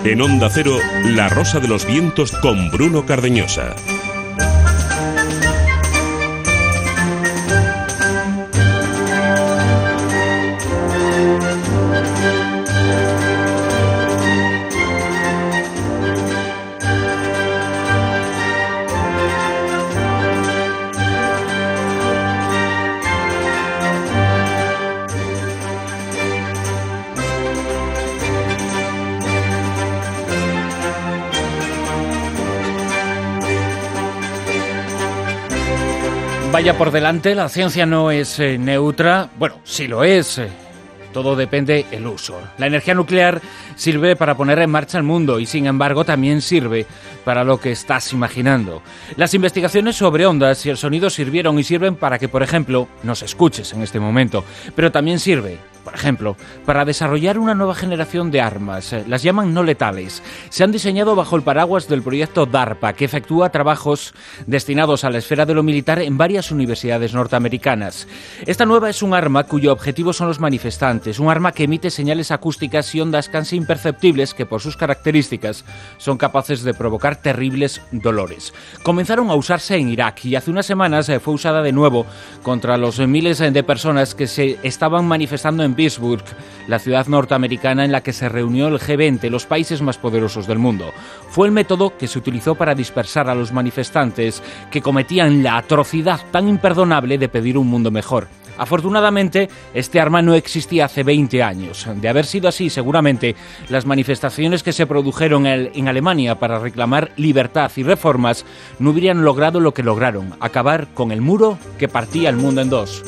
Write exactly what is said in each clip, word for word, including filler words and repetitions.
En Onda Cero, La Rosa de los Vientos con Bruno Cardeñosa. Vaya por delante, la ciencia no es eh, neutra. Bueno, sí lo es. Eh, todo depende del uso. La energía nuclear sirve para poner en marcha el mundo y, sin embargo, también sirve para lo que estás imaginando. Las investigaciones sobre ondas y el sonido sirvieron y sirven para que, por ejemplo, nos escuches en este momento. Pero también sirve, por ejemplo, para desarrollar una nueva generación de armas. Las llaman no letales. Se han diseñado bajo el paraguas del proyecto DARPA, que efectúa trabajos destinados a la esfera de lo militar en varias universidades norteamericanas. Esta nueva es un arma cuyo objetivo son los manifestantes, un arma que emite señales acústicas y ondas casi imperceptibles que, por sus características, son capaces de provocar terribles dolores. Comenzaron a usarse en Irak y hace unas semanas fue usada de nuevo contra los miles de personas que se estaban manifestando en Pittsburgh, la ciudad norteamericana en la que se reunió el G veinte, los países más poderosos del mundo. Fue el método que se utilizó para dispersar a los manifestantes que cometían la atrocidad tan imperdonable de pedir un mundo mejor. Afortunadamente, este arma no existía hace veinte años. De haber sido así, seguramente, las manifestaciones que se produjeron en Alemania para reclamar libertad y reformas no hubieran logrado lo que lograron, acabar con el muro que partía el mundo en dos.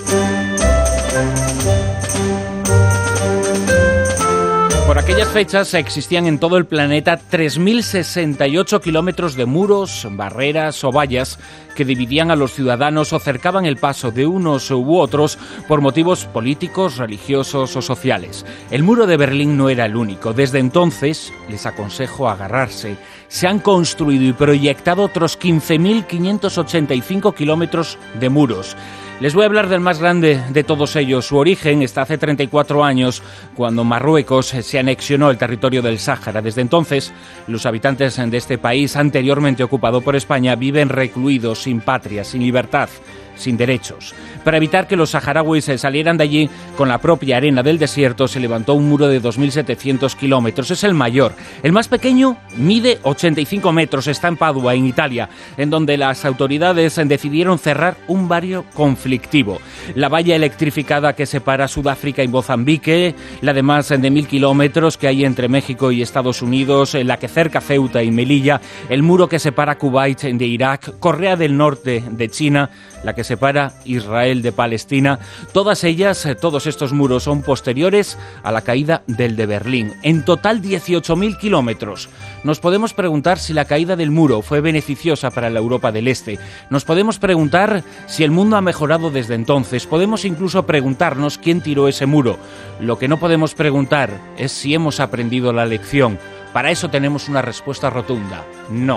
Por aquellas fechas existían en todo el planeta tres mil sesenta y ocho kilómetros de muros, barreras o vallas que dividían a los ciudadanos o cercaban el paso de unos u otros por motivos políticos, religiosos o sociales. El muro de Berlín no era el único. Desde entonces, les aconsejo agarrarse, se han construido y proyectado otros quince mil quinientos ochenta y cinco kilómetros de muros. Les voy a hablar del más grande de todos ellos. Su origen está hace treinta y cuatro años, cuando Marruecos se anexionó el territorio del Sáhara. Desde entonces, los habitantes de este país, anteriormente ocupado por España, viven recluidos, sin patria, sin libertad, sin derechos. Para evitar que los saharauis salieran de allí, con la propia arena del desierto se levantó un muro de dos mil setecientos kilómetros. Es el mayor. El más pequeño mide ochenta y cinco metros. Está en Padua, en Italia, en donde las autoridades decidieron cerrar un barrio conflictivo. La valla electrificada que separa Sudáfrica y Mozambique, la de más de mil kilómetros que hay entre México y Estados Unidos, la que cerca Ceuta y Melilla, el muro que separa Kuwait de Irak, Corea del Norte de China, la que separa Israel de Palestina. Todas ellas, todos estos muros son posteriores a la caída del de Berlín. En total dieciocho mil kilómetros. Nos podemos preguntar si la caída del muro fue beneficiosa para la Europa del Este. Nos podemos preguntar si el mundo ha mejorado desde entonces. Podemos incluso preguntarnos quién tiró ese muro. Lo que no podemos preguntar es si hemos aprendido la lección. Para eso tenemos una respuesta rotunda: no.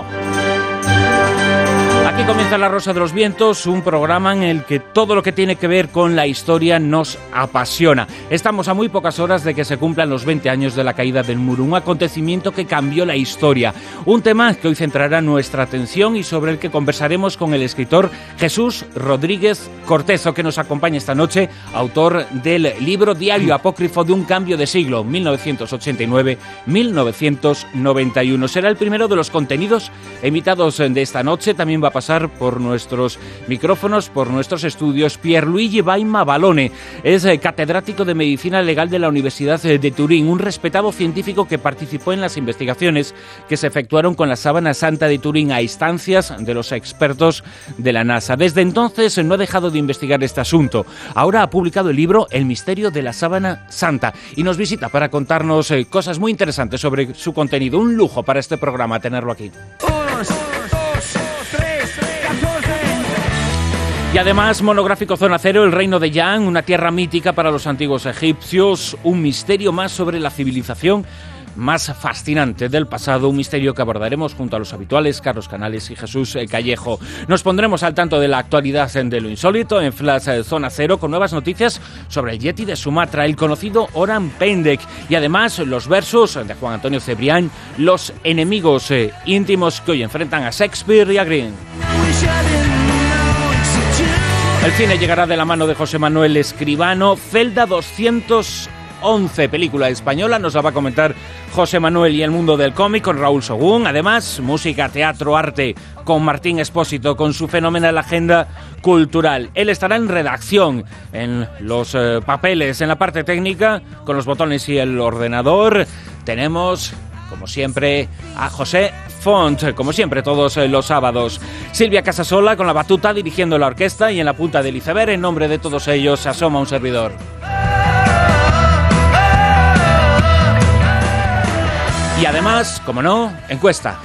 Aquí comienza La Rosa de los Vientos, un programa en el que todo lo que tiene que ver con la historia nos apasiona. Estamos a muy pocas horas de que se cumplan los veinte años de la caída del muro, un acontecimiento que cambió la historia. Un tema que hoy centrará nuestra atención y sobre el que conversaremos con el escritor Jesús Rodríguez Cortezo, que nos acompaña esta noche, autor del libro Diario Apócrifo de un cambio de siglo, mil novecientos ochenta y nueve a mil novecientos noventa y uno. Será el primero de los contenidos invitados de esta noche. También va a pasar por nuestros micrófonos, por nuestros estudios, Pierluigi Baima Balone. Es eh, catedrático de Medicina Legal de la Universidad de Turín, un respetado científico que participó en las investigaciones que se efectuaron con la Sábana Santa de Turín a instancias de los expertos de la NASA. Desde entonces no ha dejado de investigar este asunto. Ahora ha publicado el libro El misterio de la Sábana Santa y nos visita para contarnos eh, cosas muy interesantes sobre su contenido. Un lujo para este programa tenerlo aquí. Y además, monográfico Zona Cero, el reino de Yan, una tierra mítica para los antiguos egipcios, un misterio más sobre la civilización más fascinante del pasado, un misterio que abordaremos junto a los habituales Carlos Canales y Jesús Callejo. Nos pondremos al tanto de la actualidad de lo insólito en Flash Zona Cero con nuevas noticias sobre el Yeti de Sumatra, el conocido Orang Pendek, y además los versos de Juan Antonio Cebrián, los enemigos eh, íntimos que hoy enfrentan a Shakespeare y a Green. El cine llegará de la mano de José Manuel Escribano. Celda doscientos once, película española, nos la va a comentar José Manuel, y el mundo del cómic con Raúl Sogún. Además, música, teatro, arte con Martín Expósito, con su fenomenal agenda cultural. Él estará en redacción, en los eh, papeles, en la parte técnica, con los botones y el ordenador. Tenemos, como siempre, a José Font, como siempre todos los sábados. Silvia Casasola con la batuta dirigiendo la orquesta, y en la punta del iceberg, en nombre de todos ellos, se asoma un servidor. Y además, como no, encuesta.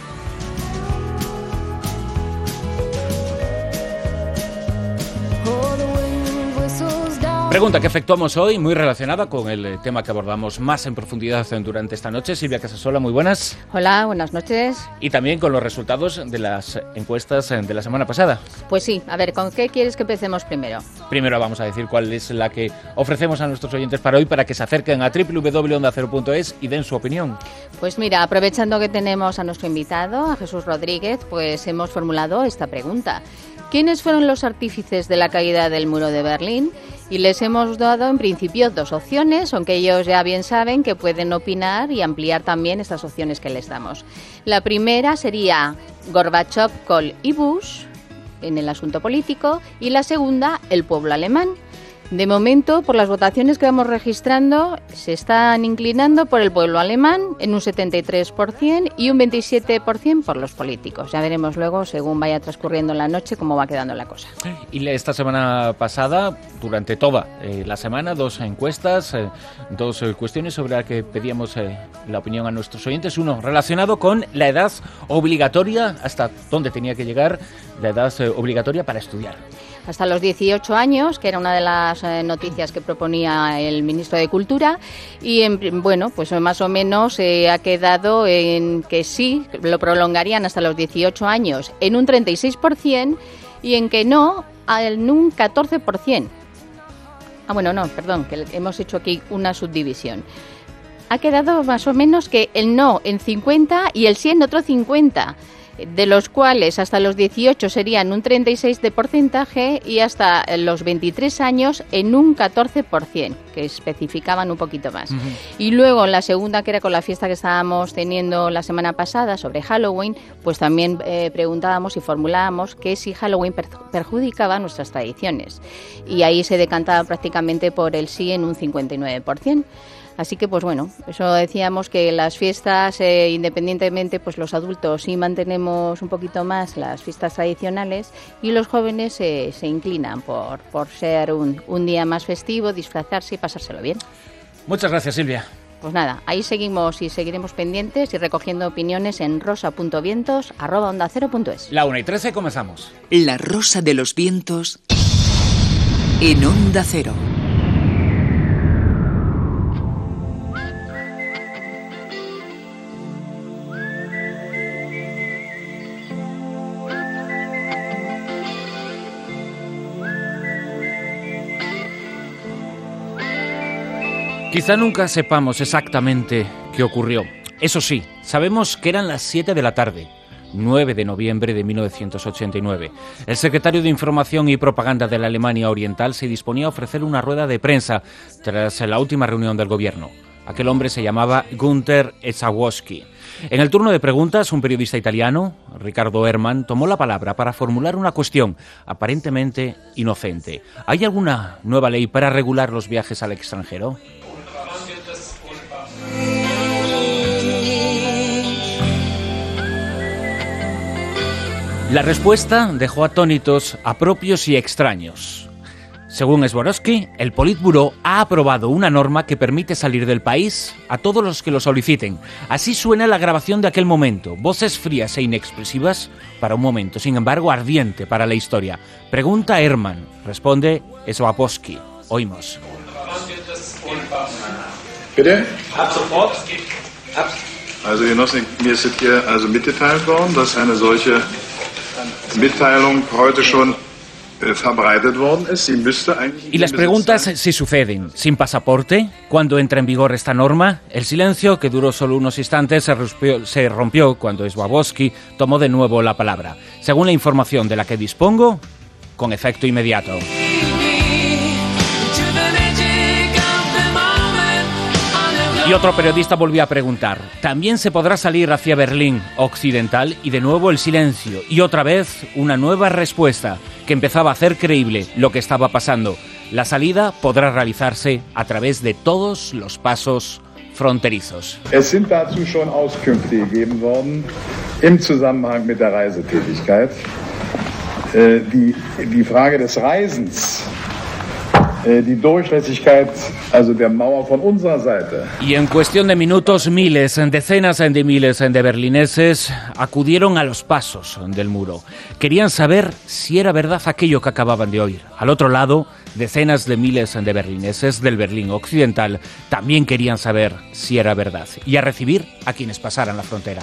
Pregunta que efectuamos hoy, muy relacionada con el tema que abordamos más en profundidad durante esta noche. Silvia Casasola, muy buenas. Hola, buenas noches. Y también con los resultados de las encuestas de la semana pasada. Pues sí, a ver, ¿con qué quieres que empecemos primero? Primero vamos a decir cuál es la que ofrecemos a nuestros oyentes para hoy, para que se acerquen a doble u doble u doble u punto onda cero punto es y den su opinión. Pues mira, aprovechando que tenemos a nuestro invitado, a Jesús Rodríguez, pues hemos formulado esta pregunta. ¿Quiénes fueron los artífices de la caída del muro de Berlín? Y les hemos dado en principio dos opciones, aunque ellos ya bien saben que pueden opinar y ampliar también estas opciones que les damos. La primera sería Gorbachev, Kohl y Bush en el asunto político, y la segunda, el pueblo alemán. De momento, por las votaciones que vamos registrando, se están inclinando por el pueblo alemán en un setenta y tres por ciento y un veintisiete por ciento por los políticos. Ya veremos luego, según vaya transcurriendo la noche, cómo va quedando la cosa. Y esta semana pasada, durante toda eh, la semana, dos encuestas, eh, dos eh, cuestiones sobre las que pedíamos eh, la opinión a nuestros oyentes. Uno, relacionado con la edad obligatoria, hasta dónde tenía que llegar la edad eh, obligatoria para estudiar. Hasta los dieciocho años, que era una de las eh, noticias que proponía el ministro de Cultura, y en, bueno, pues más o menos eh, ha quedado en que sí, lo prolongarían hasta los dieciocho años en un treinta y seis por ciento y en que no, en un catorce por ciento. Ah, bueno, no, perdón, que hemos hecho aquí una subdivisión. Ha quedado más o menos que el no en cincuenta y el sí en otro cincuenta. De los cuales hasta los dieciocho serían un treinta y seis de porcentaje y hasta los veintitrés años en un catorce por ciento, que especificaban un poquito más. Uh-huh. Y luego en la segunda, que era con la fiesta que estábamos teniendo la semana pasada sobre Halloween, pues también eh, preguntábamos y formulábamos que si Halloween per- perjudicaba nuestras tradiciones. Y ahí se decantaba prácticamente por el sí en un cincuenta y nueve por ciento. Así que, pues bueno, eso decíamos que las fiestas, eh, independientemente, pues los adultos sí mantenemos un poquito más las fiestas tradicionales y los jóvenes eh, se inclinan por, por ser un, un día más festivo, disfrazarse y pasárselo bien. Muchas gracias, Silvia. Pues nada, ahí seguimos y seguiremos pendientes y recogiendo opiniones en rosa.vientos arroba onda cero punto es. La una y trece, comenzamos. La Rosa de los Vientos en Onda Cero. Quizá nunca sepamos exactamente qué ocurrió. Eso sí, sabemos que eran las siete de la tarde, nueve de noviembre de mil novecientos ochenta y nueve. El secretario de Información y Propaganda de la Alemania Oriental se disponía a ofrecer una rueda de prensa tras la última reunión del gobierno. Aquel hombre se llamaba Günther Schabowski. En el turno de preguntas, un periodista italiano, Ricardo Herman, tomó la palabra para formular una cuestión aparentemente inocente. ¿Hay alguna nueva ley para regular los viajes al extranjero? La respuesta dejó atónitos a propios y extraños. Según Schabowski, el Politburó ha aprobado una norma que permite salir del país a todos los que lo soliciten. Así suena la grabación de aquel momento. Voces frías e inexpresivas para un momento, sin embargo ardiente para la historia. Pregunta Herman, responde Schabowski. Oímos. Bitte? Also Genossen, mir ist hier also mitgeteilt worden, dass eine solche Mitteilung heute schon verbreitet worden es, y müsste eigentlich... Y las preguntas si suceden. ¿Sin pasaporte? ¿Cuándo entra en vigor esta norma? El silencio, que duró solo unos instantes, se rompió, se rompió cuando Swarovski tomó de nuevo la palabra. Según la información de la que dispongo, con efecto inmediato. Y otro periodista volvió a preguntar, ¿también se podrá salir hacia Berlín Occidental? Y de nuevo el silencio. Y otra vez una nueva respuesta que empezaba a hacer creíble lo que estaba pasando. La salida podrá realizarse a través de todos los pasos fronterizos. Es sind dazu schon Auskünfte gegeben worden im Zusammenhang mit der Reisetätigkeit. Äh, die, die Frage des Reisens, äh, die Durchlässigkeit, also der Mauer von unserer Seite. Y en cuestión de minutos, miles, decenas de miles de berlineses acudieron a los pasos del muro. Querían saber si era verdad aquello que acababan de oír. Al otro lado, decenas de miles de berlineses del Berlín Occidental también querían saber si era verdad y a recibir a quienes pasaran la frontera.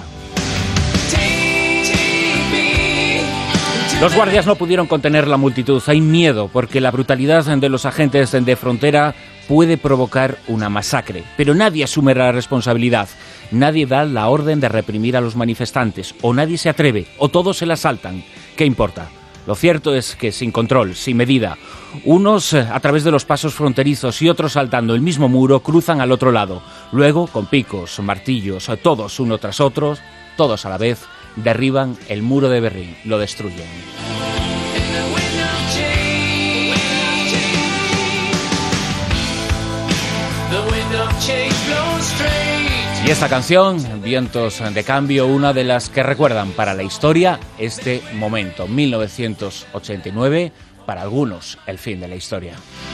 Los guardias no pudieron contener la multitud. Hay miedo porque la brutalidad de los agentes de frontera puede provocar una masacre. Pero nadie asume la responsabilidad. Nadie da la orden de reprimir a los manifestantes. O nadie se atreve. O todos se la saltan. ¿Qué importa? Lo cierto es que sin control, sin medida, unos a través de los pasos fronterizos y otros saltando el mismo muro cruzan al otro lado. Luego, con picos, martillos, todos uno tras otro, todos a la vez, derriban el muro de Berlín, lo destruyen. Y esta canción, Vientos de Cambio, una de las que recuerdan para la historia este momento, mil novecientos ochenta y nueve, para algunos el fin de la historia.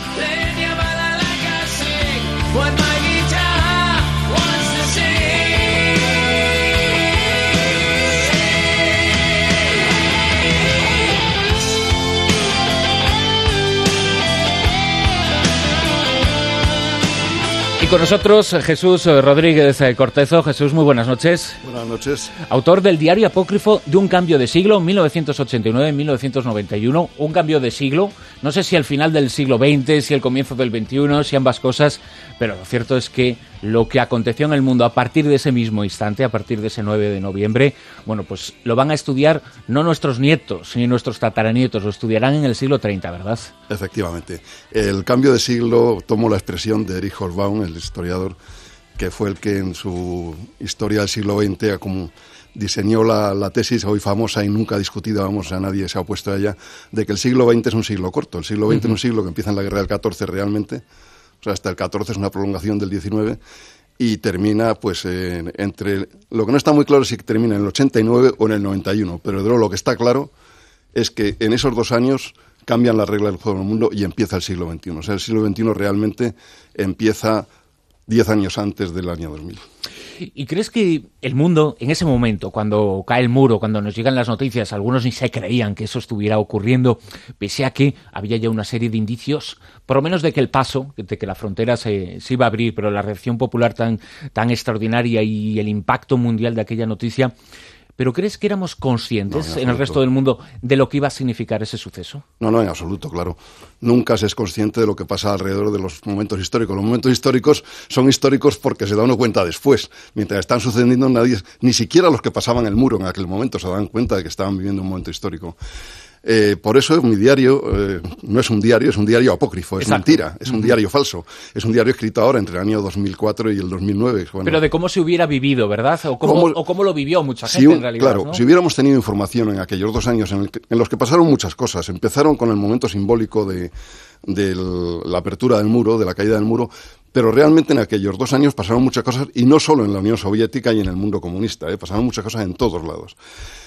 Y con nosotros Jesús Rodríguez Cortezo. Jesús, muy buenas noches. Buenas noches. Autor del diario apócrifo de un cambio de siglo, mil novecientos ochenta y nueve a mil novecientos noventa y uno. Un cambio de siglo, no sé si al final del siglo veinte, si al comienzo del veintiuno, si ambas cosas, pero lo cierto es que lo que aconteció en el mundo a partir de ese mismo instante, a partir de ese nueve de noviembre, bueno, pues lo van a estudiar no nuestros nietos ni nuestros tataranietos, lo estudiarán en el siglo treinta, ¿verdad? Efectivamente. El cambio de siglo tomó la expresión de Erich Hobsbawm, el historiador, que fue el que en su historia del siglo veinte como diseñó la, la tesis hoy famosa y nunca discutida, vamos, a nadie se ha opuesto a ella, de que el siglo veinte es un siglo corto. El siglo veinte uh-huh. es un siglo que empieza en la guerra del catorce realmente. O sea, hasta el catorce es una prolongación del diecinueve y termina, pues, eh, entre... Lo que no está muy claro es si termina en el ochenta y nueve o en el noventa y uno, pero de lo que está claro es que en esos dos años cambian las reglas del juego en el mundo y empieza el siglo veintiuno. O sea, el siglo veintiuno realmente empieza diez años antes del año dos mil. ¿Y crees que el mundo, en ese momento, cuando cae el muro, cuando nos llegan las noticias, algunos ni se creían que eso estuviera ocurriendo, pese a que había ya una serie de indicios, por lo menos de que el paso, de que la frontera se, se iba a abrir, pero la reacción popular tan, tan extraordinaria y el impacto mundial de aquella noticia... ¿Pero crees que éramos conscientes no, en, en el resto del mundo de lo que iba a significar ese suceso? No, no, en absoluto, claro. Nunca se es consciente de lo que pasa alrededor de los momentos históricos. Los momentos históricos son históricos porque se da uno cuenta después. Mientras están sucediendo, nadie, ni siquiera los que pasaban el muro en aquel momento se dan cuenta de que estaban viviendo un momento histórico. Eh, por eso mi diario eh, no es un diario, es un diario apócrifo, es Exacto. mentira, es un diario falso, es un diario escrito ahora entre el año dos mil cuatro y el dos mil nueve. Bueno, pero de cómo se hubiera vivido, ¿verdad? O cómo, ¿Cómo, o cómo lo vivió mucha gente si un, en realidad. Claro, ¿no? Si hubiéramos tenido información en aquellos dos años en, el que, en los que pasaron muchas cosas, empezaron con el momento simbólico de, de la apertura del muro, de la caída del muro, pero realmente en aquellos dos años pasaron muchas cosas, y no solo en la Unión Soviética y en el mundo comunista, ¿eh? Pasaron muchas cosas en todos lados.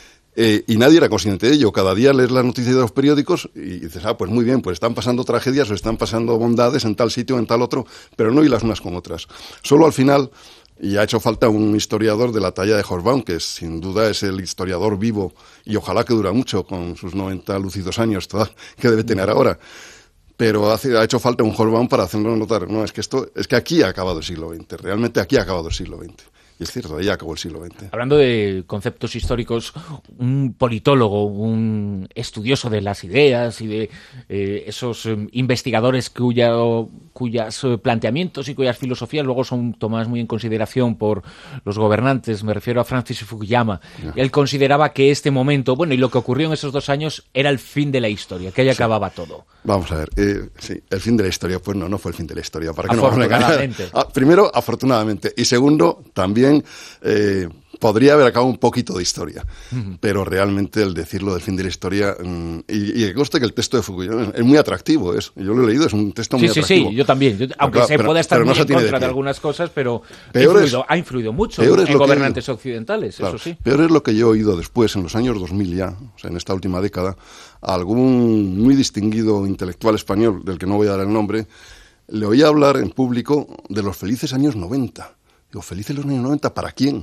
Eh, y nadie era consciente de ello. Cada día lees las noticias de los periódicos y dices, ah, pues muy bien, pues están pasando tragedias o están pasando bondades en tal sitio o en tal otro, pero no hilas unas con otras. Solo al final, y ha hecho falta un historiador de la talla de Hobsbawm, que sin duda es el historiador vivo y ojalá que dura mucho con sus noventa lúcidos años toda, que debe tener ahora. Pero hace, ha hecho falta un Hobsbawm para hacerlo notar. No, es que esto, es que aquí ha acabado el siglo veinte. Realmente aquí ha acabado el siglo veinte. Y es cierto, ahí acabó el siglo veinte. Hablando de conceptos históricos, un politólogo, un estudioso de las ideas y de eh, esos eh, investigadores cuya, cuyos eh, planteamientos y cuyas filosofías luego son tomadas muy en consideración por los gobernantes, me refiero a Francis Fukuyama, yeah. Él consideraba que este momento, bueno, y lo que ocurrió en esos dos años era el fin de la historia, que ahí sí. acababa todo. Vamos a ver, eh, sí, el fin de la historia, pues no, no fue el fin de la historia. ¿Para qué afortunadamente. No ah, primero, afortunadamente, y segundo, también Eh, podría haber acabado un poquito de historia, uh-huh. pero realmente el decirlo del fin de la historia, mmm, y, y conste que el texto de Fukuyama es muy atractivo, es, yo lo he leído, es un texto muy sí, atractivo. Sí, sí, yo también, yo, aunque claro, se pueda estar muy no en contra de, de algunas cosas, pero ha influido, ha influido mucho en gobernantes que, occidentales, claro, eso sí. Peor es lo que yo he oído después, en los años dos mil ya, o sea, en esta última década, a algún muy distinguido intelectual español, del que no voy a dar el nombre, le oía hablar en público de los felices años noventa. Digo, ¿felices los años noventa? ¿Para quién?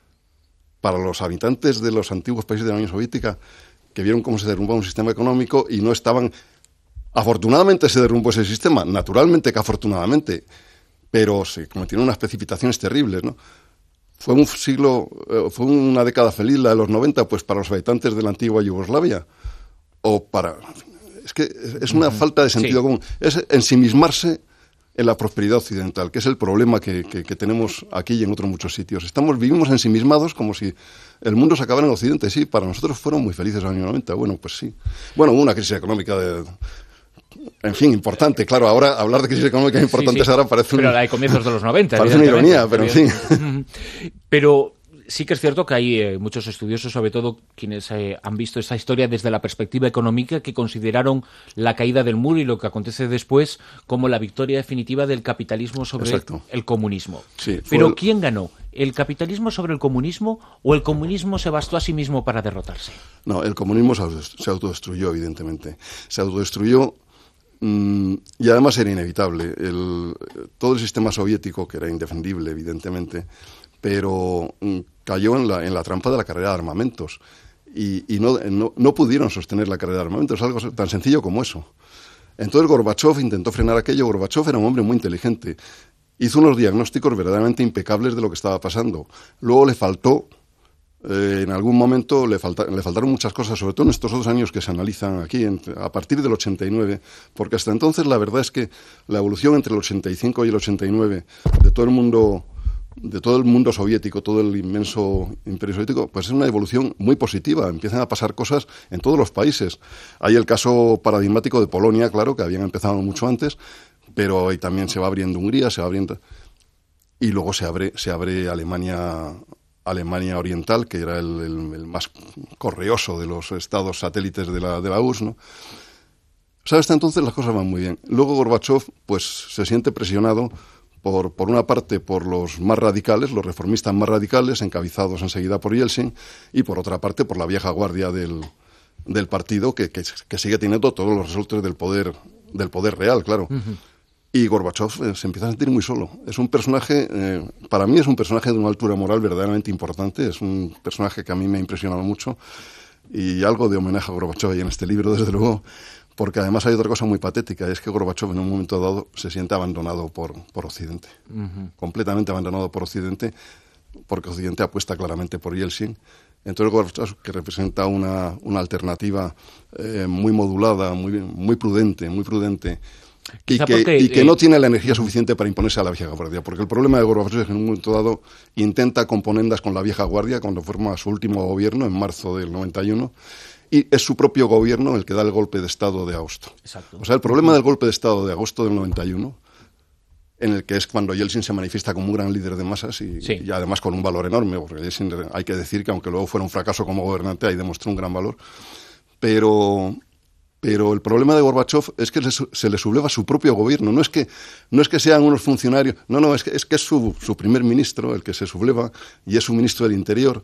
Para los habitantes de los antiguos países de la Unión Soviética que vieron cómo se derrumbaba un sistema económico y no estaban... Afortunadamente se derrumbó ese sistema, naturalmente que afortunadamente, pero se cometieron unas precipitaciones terribles, ¿no? Fue un siglo, eh, fue una década feliz la de los noventa, pues para los habitantes de la antigua Yugoslavia, o para... Es que es una uh-huh. falta de sentido sí. común. Es ensimismarse en la prosperidad occidental, que es el problema que, que, que tenemos aquí y en otros muchos sitios. Estamos, vivimos ensimismados como si el mundo se acabara en Occidente. Sí, para nosotros fueron muy felices los años noventa. Bueno, pues sí. Bueno, hubo una crisis económica de... En fin, importante. Claro, ahora hablar de crisis económica importantes sí, sí. ahora parece... Pero un, la de comienzos de los noventa. Parece una ironía, pero en fin. Pero... Sí que es cierto que hay eh, muchos estudiosos, sobre todo quienes eh, han visto esta historia desde la perspectiva económica, que consideraron la caída del muro y lo que acontece después como la victoria definitiva del capitalismo sobre Exacto. el comunismo. Sí, Pero el... ¿quién ganó? ¿El capitalismo sobre el comunismo o el comunismo se bastó a sí mismo para derrotarse? No, el comunismo se autodestruyó, evidentemente. Se autodestruyó mmm, y además era inevitable. El, todo el sistema soviético, que era indefendible, evidentemente, pero mmm, cayó en la, en la trampa de la carrera de armamentos y, y no, no, no pudieron sostener la carrera de armamentos, algo tan sencillo como eso. Entonces Gorbachov intentó frenar aquello. Gorbachov era un hombre muy inteligente, hizo unos diagnósticos verdaderamente impecables de lo que estaba pasando. Luego le faltó, eh, en algún momento le, falta, le faltaron muchas cosas, sobre todo en estos dos años que se analizan aquí, entre, a partir del ochenta y nueve, porque hasta entonces la verdad es que la evolución entre el ochenta y cinco y el ochenta y nueve de todo el mundo... de todo el mundo soviético, todo el inmenso imperio soviético, pues es una evolución muy positiva. Empiezan a pasar cosas en todos los países. Hay el caso paradigmático de Polonia, claro, que habían empezado mucho antes, pero ahí también se va abriendo Hungría, se va abriendo... Y luego se abre, se abre Alemania, Alemania Oriental, que era el, el, el más correoso de los estados satélites de la, de la U R S S, ¿no? O sea, hasta entonces las cosas van muy bien. Luego Gorbachov, pues, se siente presionado Por, por una parte por los más radicales, los reformistas más radicales, encabezados enseguida por Yeltsin, y por otra parte por la vieja guardia del, del partido, que, que, que sigue teniendo todos los resortes del poder, del poder real, claro. Uh-huh. Y Gorbachov eh, se empieza a sentir muy solo. Es un personaje, eh, para mí es un personaje de una altura moral verdaderamente importante, es un personaje que a mí me ha impresionado mucho, y algo de homenaje a Gorbachov hay en este libro, desde luego. Porque además hay otra cosa muy patética, es que Gorbachov en un momento dado se siente abandonado por, por Occidente, uh-huh. completamente abandonado por Occidente, porque Occidente apuesta claramente por Yeltsin. Entonces Gorbachov, que representa una, una alternativa eh, muy modulada, muy, muy prudente, muy prudente, y que, porque, y que eh... no tiene la energía suficiente para imponerse a la vieja guardia. Porque el problema de Gorbachov es que en un momento dado intenta componendas con la vieja guardia cuando forma su último gobierno en marzo del noventa y uno, y es su propio gobierno el que da el golpe de Estado de agosto. Exacto. O sea, el problema del golpe de Estado de agosto del noventa y uno, en el que es cuando Yeltsin se manifiesta como un gran líder de masas y, sí. y además con un valor enorme, porque Yeltsin, hay que decir que aunque luego fuera un fracaso como gobernante, ahí demostró un gran valor. Pero, pero el problema de Gorbachov es que se, se le subleva su propio gobierno. No es que, no es que sean unos funcionarios, no, no, es que es, que es su, su primer ministro el que se subleva y es su ministro del Interior.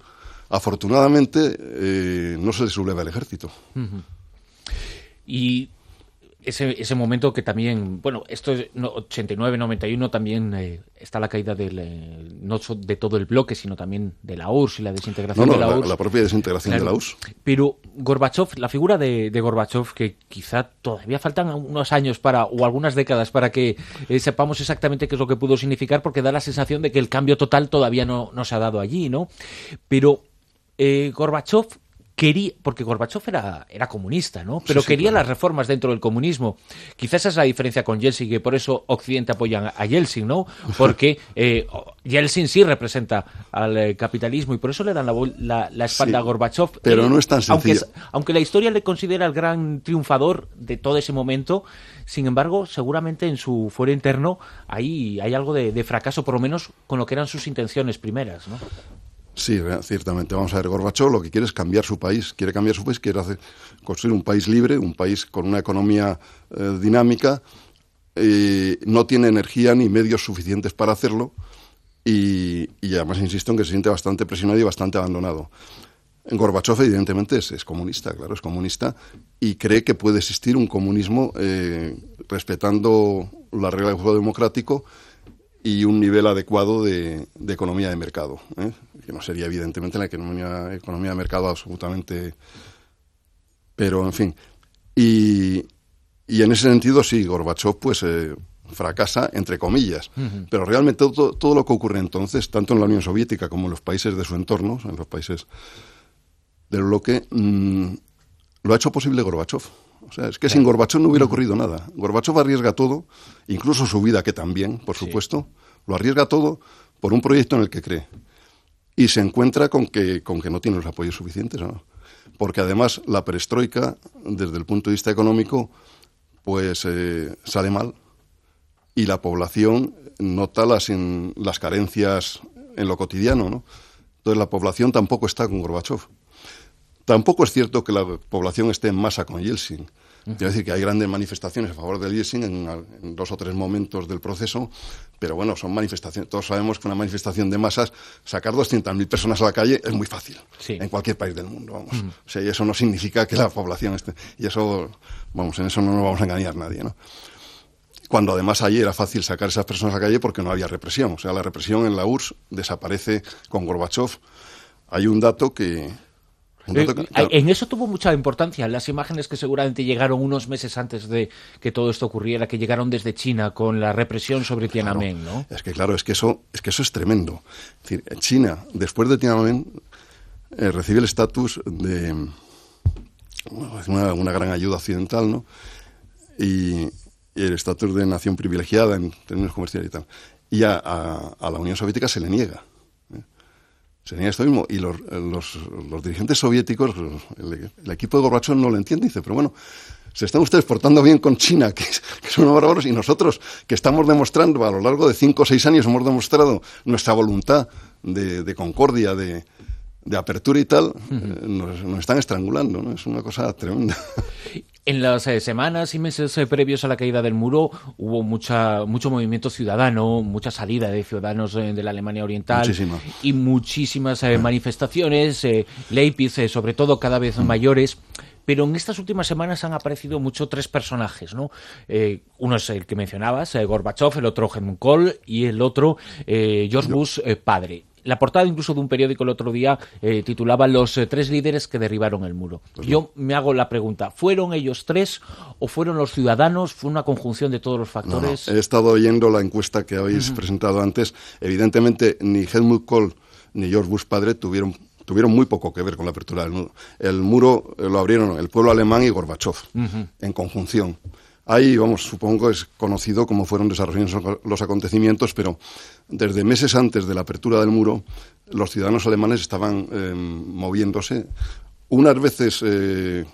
Afortunadamente, eh, no se le subleva el ejército. Uh-huh. Y ese, ese momento que también, bueno, esto es ochenta y nueve noventa y uno, también eh, está la caída del, eh, no de todo el bloque, sino también de la U R S S y la desintegración no, no, de la, la U R S S. La propia desintegración claro. de la U R S S. Pero Gorbachov, la figura de, de Gorbachov, que quizá todavía faltan unos años para, o algunas décadas para que eh, sepamos exactamente qué es lo que pudo significar, porque da la sensación de que el cambio total todavía no, no se ha dado allí, ¿no? Pero eh, Gorbachov quería, porque Gorbachov era, era comunista, ¿no? Pero sí, sí, quería claro. las reformas dentro del comunismo. Quizás esa es la diferencia con Yeltsin, que por eso Occidente apoya a Yeltsin, ¿no? Porque eh, Yeltsin sí representa al eh, capitalismo y por eso le dan la, la, la espalda sí, a Gorbachov. Pero eh, no es tan sencillo. Aunque, aunque la historia le considera el gran triunfador de todo ese momento, sin embargo, seguramente en su fuero interno ahí hay algo de, de fracaso, por lo menos con lo que eran sus intenciones primeras, ¿no? Sí, ciertamente. Vamos a ver, Gorbachov lo que quiere es cambiar su país. Quiere cambiar su país, quiere hacer, construir un país libre, un país con una economía eh, dinámica. Eh, no tiene energía ni medios suficientes para hacerlo y, y además insisto en que se siente bastante presionado y bastante abandonado. Gorbachov evidentemente es, es comunista, claro, es comunista y cree que puede existir un comunismo eh, respetando la regla del juego democrático y un nivel adecuado de, de economía de mercado, ¿eh? que no sería evidentemente la economía, economía de mercado absolutamente... Pero, en fin, y, y en ese sentido sí, Gorbachov pues eh, fracasa, entre comillas, uh-huh. pero realmente todo, todo lo que ocurre entonces, tanto en la Unión Soviética como en los países de su entorno, en los países del bloque, mmm, lo ha hecho posible Gorbachov. O sea, es que sin Gorbachov no hubiera ocurrido nada. Gorbachov arriesga todo, incluso su vida, que también, por supuesto, sí. lo arriesga todo por un proyecto en el que cree. Y se encuentra con que, con que no tiene los apoyos suficientes, ¿no? Porque además la perestroika, desde el punto de vista económico, pues eh, sale mal y la población nota las, in, las carencias en lo cotidiano, ¿no? Entonces la población tampoco está con Gorbachov. Tampoco es cierto que la población esté en masa con Yeltsin. Uh-huh. Quiero decir que hay grandes manifestaciones a favor de Yeltsin en, en dos o tres momentos del proceso, pero bueno, son manifestaciones. Todos sabemos que una manifestación de masas, sacar doscientas mil personas a la calle es muy fácil, sí. en cualquier país del mundo, vamos. Uh-huh. O sea, y eso no significa que la población esté... Y eso, vamos, en eso no nos vamos a engañar nadie, ¿no? Cuando además allí era fácil sacar a esas personas a la calle porque no había represión. O sea, la represión en la U R S S desaparece con Gorbachov. Hay un dato que... Eh, en eso tuvo mucha importancia las imágenes que seguramente llegaron unos meses antes de que todo esto ocurriera, que llegaron desde China con la represión sobre Tiananmen, claro, ¿no? Es que claro, es que eso es que eso es tremendo. Es decir, China, después de Tiananmen, eh, recibe el estatus de bueno, una, una gran ayuda occidental, ¿no? Y, y el estatus de nación privilegiada en términos comerciales y tal. Y a, a, a la Unión Soviética se le niega. Sería esto mismo. Y los, los, los dirigentes soviéticos, el, el equipo de Gorbachov no lo entiende. Dice, pero bueno, se están ustedes portando bien con China, que, que son unos bárbaros, y nosotros, que estamos demostrando, a lo largo de cinco o seis años, hemos demostrado nuestra voluntad de, de concordia, de, de apertura y tal, uh-huh. eh, nos, nos están estrangulando, ¿no? Es una cosa tremenda. En las eh, semanas y meses eh, previos a la caída del muro hubo mucha mucho movimiento ciudadano, mucha salida de ciudadanos eh, de la Alemania Oriental. Muchísima. Y muchísimas eh, manifestaciones, eh, Leipzig, eh, sobre todo cada vez mayores. Pero en estas últimas semanas han aparecido mucho tres personajes, ¿no? Eh, uno es el que mencionabas, eh, Gorbachov, el otro Helmut Kohl y el otro eh, George Bush eh, padre. La portada incluso de un periódico el otro día eh, titulaba Los eh, tres líderes que derribaron el muro. Pues Yo no. me hago la pregunta, ¿fueron ellos tres o fueron los ciudadanos? ¿Fue una conjunción de todos los factores? No, no. He estado oyendo la encuesta que habéis uh-huh. presentado antes. Evidentemente, ni Helmut Kohl ni George Bush padre tuvieron, tuvieron muy poco que ver con la apertura del muro. El muro lo abrieron el pueblo alemán y Gorbachov, uh-huh. en conjunción. Ahí, vamos, supongo es conocido cómo fueron desarrollados los acontecimientos, pero desde meses antes de la apertura del muro, los ciudadanos alemanes estaban eh, moviéndose, unas veces eh,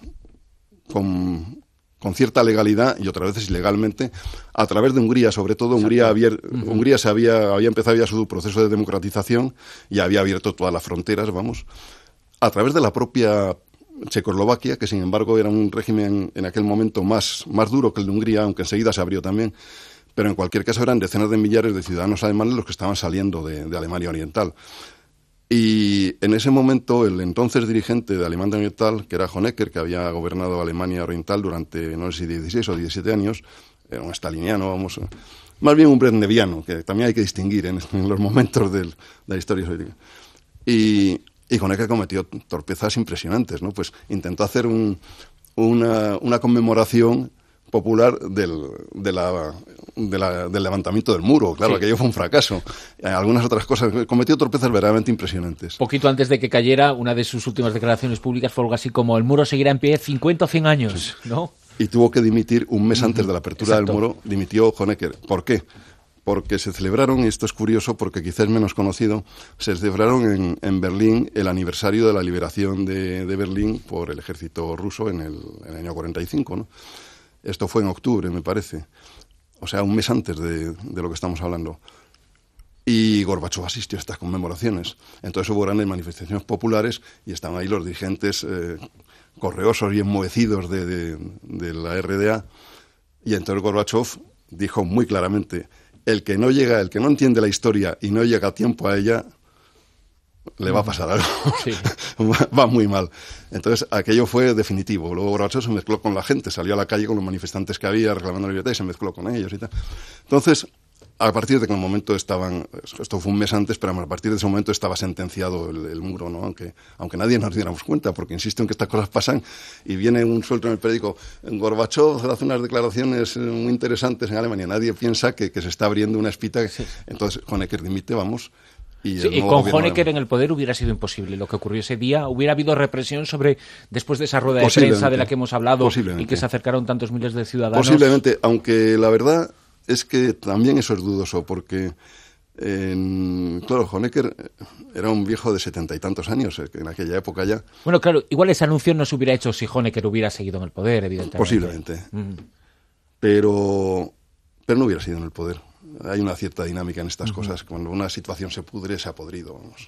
con, con cierta legalidad y otras veces ilegalmente, a través de Hungría, sobre todo. Hungría, había, uh-huh. Hungría se había, había empezado ya su proceso de democratización y había abierto todas las fronteras, vamos, a través de la propia Checoslovaquia, que sin embargo era un régimen en aquel momento más, más duro que el de Hungría, aunque enseguida se abrió también, pero en cualquier caso eran decenas de millares de ciudadanos alemanes los que estaban saliendo de, de Alemania Oriental. Y en ese momento el entonces dirigente de Alemania Oriental, que era Honecker, que había gobernado Alemania Oriental durante, no sé si dieciséis o diecisiete años, era un staliniano, vamos, más bien un brezhneviano, que también hay que distinguir en, en los momentos del, de la historia soviética. Y, y Honecker cometió torpezas impresionantes, ¿no? Pues intentó hacer un, una, una conmemoración popular del, de la, de la, del levantamiento del muro. Claro, sí. Aquello fue un fracaso. Algunas otras cosas. Cometió torpezas verdaderamente impresionantes. Poquito antes de que cayera, una de sus últimas declaraciones públicas fue algo así como: el muro seguirá en pie cincuenta o cien años, sí. ¿no? Y tuvo que dimitir un mes antes de la apertura Exacto. del muro. Dimitió Honecker. ¿Por qué? Porque se celebraron, y esto es curioso porque quizás es menos conocido, se celebraron en, en Berlín el aniversario de la liberación de, de Berlín por el ejército ruso en el, en el año cuarenta y cinco, ¿no? Esto fue en octubre, me parece. O sea, un mes antes de, de lo que estamos hablando. Y Gorbachov asistió a estas conmemoraciones. Entonces hubo grandes manifestaciones populares y estaban ahí los dirigentes eh, correosos y enmohecidos de, de, de la R D A. Y entonces Gorbachov dijo muy claramente: el que no llega, el que no entiende la historia y no llega a tiempo a ella, le va a pasar algo. Sí. Va muy mal. Entonces, aquello fue definitivo. Luego Gorbachov se mezcló con la gente, salió a la calle con los manifestantes que había reclamando la libertad y se mezcló con ellos y tal. Entonces, a partir de que en el momento estaban, esto fue un mes antes, pero a partir de ese momento estaba sentenciado el, el muro, ¿no? Aunque, aunque nadie nos diéramos cuenta, porque insisto en que estas cosas pasan y viene un suelto en el periódico: Gorbachov hace unas declaraciones muy interesantes en Alemania. Nadie piensa que, que se está abriendo una espita. Sí. Entonces, Honecker dimite, vamos. Y, sí, y con Honecker en el poder hubiera sido imposible lo que ocurrió ese día. Hubiera habido represión sobre, después de esa rueda de prensa de la que hemos hablado y que se acercaron tantos miles de ciudadanos. Posiblemente, aunque la verdad es que también eso es dudoso, porque en, claro, Honecker era un viejo de setenta y tantos años en aquella época ya. Bueno, claro, igual ese anuncio no se hubiera hecho si Honecker hubiera seguido en el poder, evidentemente. Posiblemente, mm. pero, pero no hubiera sido en el poder. Hay una cierta dinámica en estas uh-huh. cosas. Cuando una situación se pudre, se ha podrido. Vamos.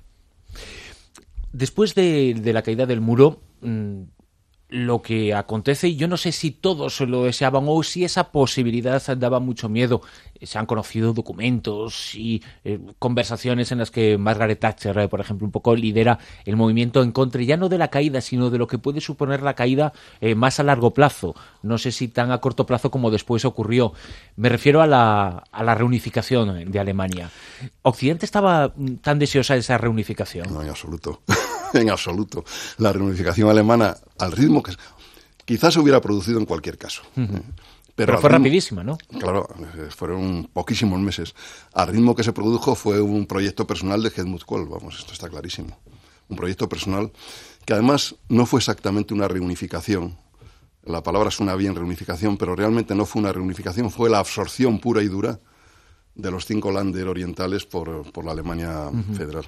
Después de, de la caída del muro, mmm, lo que acontece, y yo no sé si todos lo deseaban o si esa posibilidad daba mucho miedo. Se han conocido documentos y eh, conversaciones en las que Margaret Thatcher, eh, por ejemplo, un poco lidera el movimiento en contra, ya no de la caída, sino de lo que puede suponer la caída eh, más a largo plazo. No sé si tan a corto plazo como después ocurrió. Me refiero a la, a la reunificación de Alemania. ¿Occidente estaba tan deseosa de esa reunificación? No, en absoluto. En absoluto. La reunificación alemana, al ritmo que quizás se hubiera producido en cualquier caso. Uh-huh. Pero, Pero fue ritmo, rapidísima, ¿no? Claro, fueron poquísimos meses. Al ritmo que se produjo fue un proyecto personal de Helmut Kohl, vamos, esto está clarísimo. Un proyecto personal que además no fue exactamente una reunificación. La palabra suena bien, reunificación, pero realmente no fue una reunificación, fue la absorción pura y dura de los cinco Länder orientales por, por la Alemania uh-huh. federal.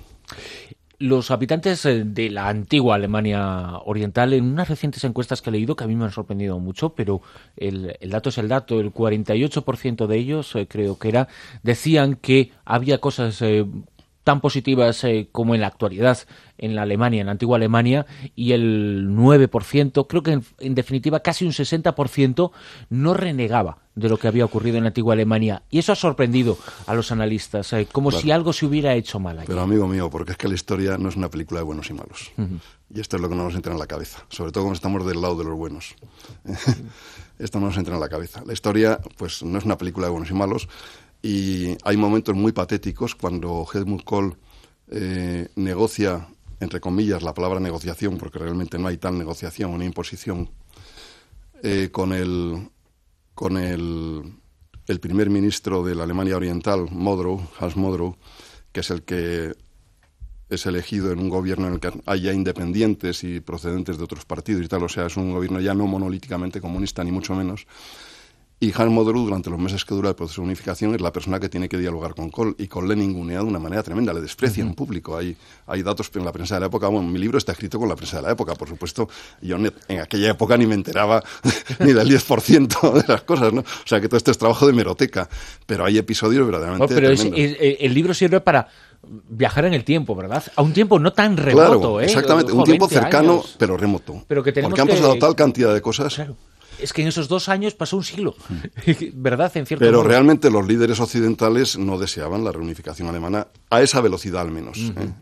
Los habitantes de la antigua Alemania Oriental, en unas recientes encuestas que he leído, que a mí me han sorprendido mucho, pero el, el dato es el dato, el cuarenta y ocho por ciento de ellos, eh, creo que era, decían que había cosas eh, tan positivas eh, como en la actualidad en la Alemania, en la antigua Alemania, y el nueve por ciento, creo que en, en definitiva casi un sesenta por ciento no renegaba de lo que había ocurrido en la antigua Alemania. Y eso ha sorprendido a los analistas, eh, como claro. si algo se hubiera hecho mal allí. Pero amigo mío, porque es que la historia no es una película de buenos y malos. Uh-huh. Y esto es lo que no nos entra en la cabeza, sobre todo cuando estamos del lado de los buenos. Esto no nos entra en la cabeza. La historia, pues, no es una película de buenos y malos, y hay momentos muy patéticos cuando Helmut Kohl eh, negocia, entre comillas, la palabra negociación, porque realmente no hay tal negociación, una imposición, eh, con el con el, el primer ministro de la Alemania Oriental, Modrow, Hans Modrow, que es el que es elegido en un gobierno en el que haya independientes y procedentes de otros partidos y tal, o sea, es un gobierno ya no monolíticamente comunista, ni mucho menos. Y Hans Modrow, durante los meses que dura el proceso de unificación, es la persona que tiene que dialogar con Kohl, y Kohl le ningunea de una manera tremenda, le desprecia uh-huh. en público. Hay, hay datos en la prensa de la época, bueno, mi libro está escrito con la prensa de la época, por supuesto, yo ne, en aquella época ni me enteraba ni del diez por ciento de las cosas, ¿no? O sea, que todo esto es trabajo de hemeroteca, pero hay episodios verdaderamente no, pero tremendos. Es, es, el libro sirve para viajar en el tiempo, ¿verdad? A un tiempo no tan remoto, claro, ¿eh? Exactamente, un tiempo cercano, años. Pero remoto. Pero que porque han pasado que... tal cantidad de cosas... Claro. Es que en esos dos años pasó un siglo, ¿verdad? En cierto Pero modo. Realmente los líderes occidentales no deseaban la reunificación alemana a esa velocidad al menos. Uh-huh. ¿eh?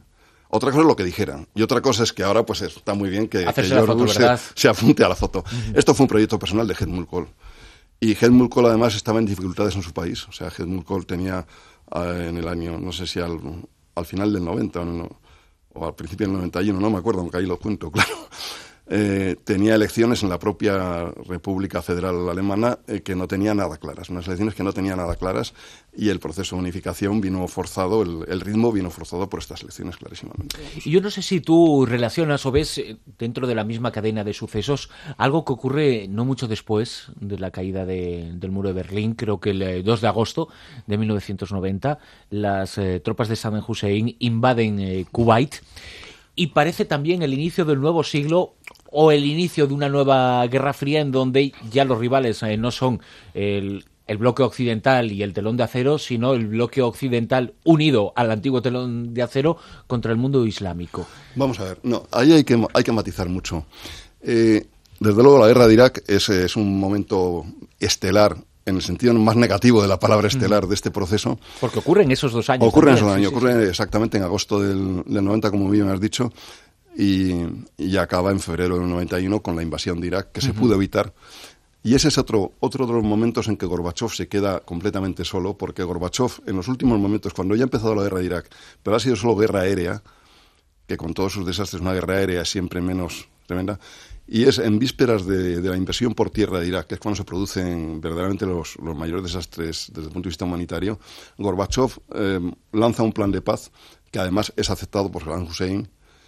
Otra cosa es lo que dijeran. Y otra cosa es que ahora pues está muy bien que, que George Bush se, se apunte a la foto. Uh-huh. Esto fue un proyecto personal de Helmut Kohl. Y Helmut Kohl además estaba en dificultades en su país. O sea, Helmut Kohl tenía uh, en el año, no sé si al, al final del noventa o, no, o al principio del noventa y uno, no me acuerdo, aunque ahí lo cuento, claro. Eh, tenía elecciones en la propia República Federal Alemana eh, que no tenía nada claras, unas elecciones que no tenían nada claras, y el proceso de unificación vino forzado, el, el ritmo vino forzado por estas elecciones clarísimamente. Y yo no sé si tú relacionas o ves dentro de la misma cadena de sucesos algo que ocurre no mucho después de la caída de, del muro de Berlín. Creo que el dos de agosto de mil novecientos noventa las eh, tropas de Saddam Hussein invaden eh, Kuwait, y parece también el inicio del nuevo siglo o el inicio de una nueva guerra fría en donde ya los rivales eh, no son el, el bloque occidental y el telón de acero, sino el bloque occidental unido al antiguo telón de acero contra el mundo islámico. Vamos a ver, no, ahí hay que, hay que matizar mucho. Eh, desde luego la guerra de Irak es, es un momento estelar, en el sentido más negativo de la palabra estelar, de este proceso. Porque ocurre en esos dos años. Ocurre en esos también, años, sí, ocurre sí. exactamente en agosto del, del noventa, como bien has dicho, y, y acaba en febrero del noventa y uno con la invasión de Irak, que uh-huh. se pudo evitar. Y ese es otro, otro de los momentos en que Gorbachov se queda completamente solo, porque Gorbachov, en los últimos momentos, cuando ya ha empezado la guerra de Irak, pero ha sido solo guerra aérea, que con todos sus desastres, una guerra aérea siempre menos tremenda, y es en vísperas de, de la invasión por tierra de Irak, que es cuando se producen verdaderamente los, los mayores desastres desde el punto de vista humanitario. Gorbachov eh, lanza un plan de paz que además es aceptado por Saddam Hussein.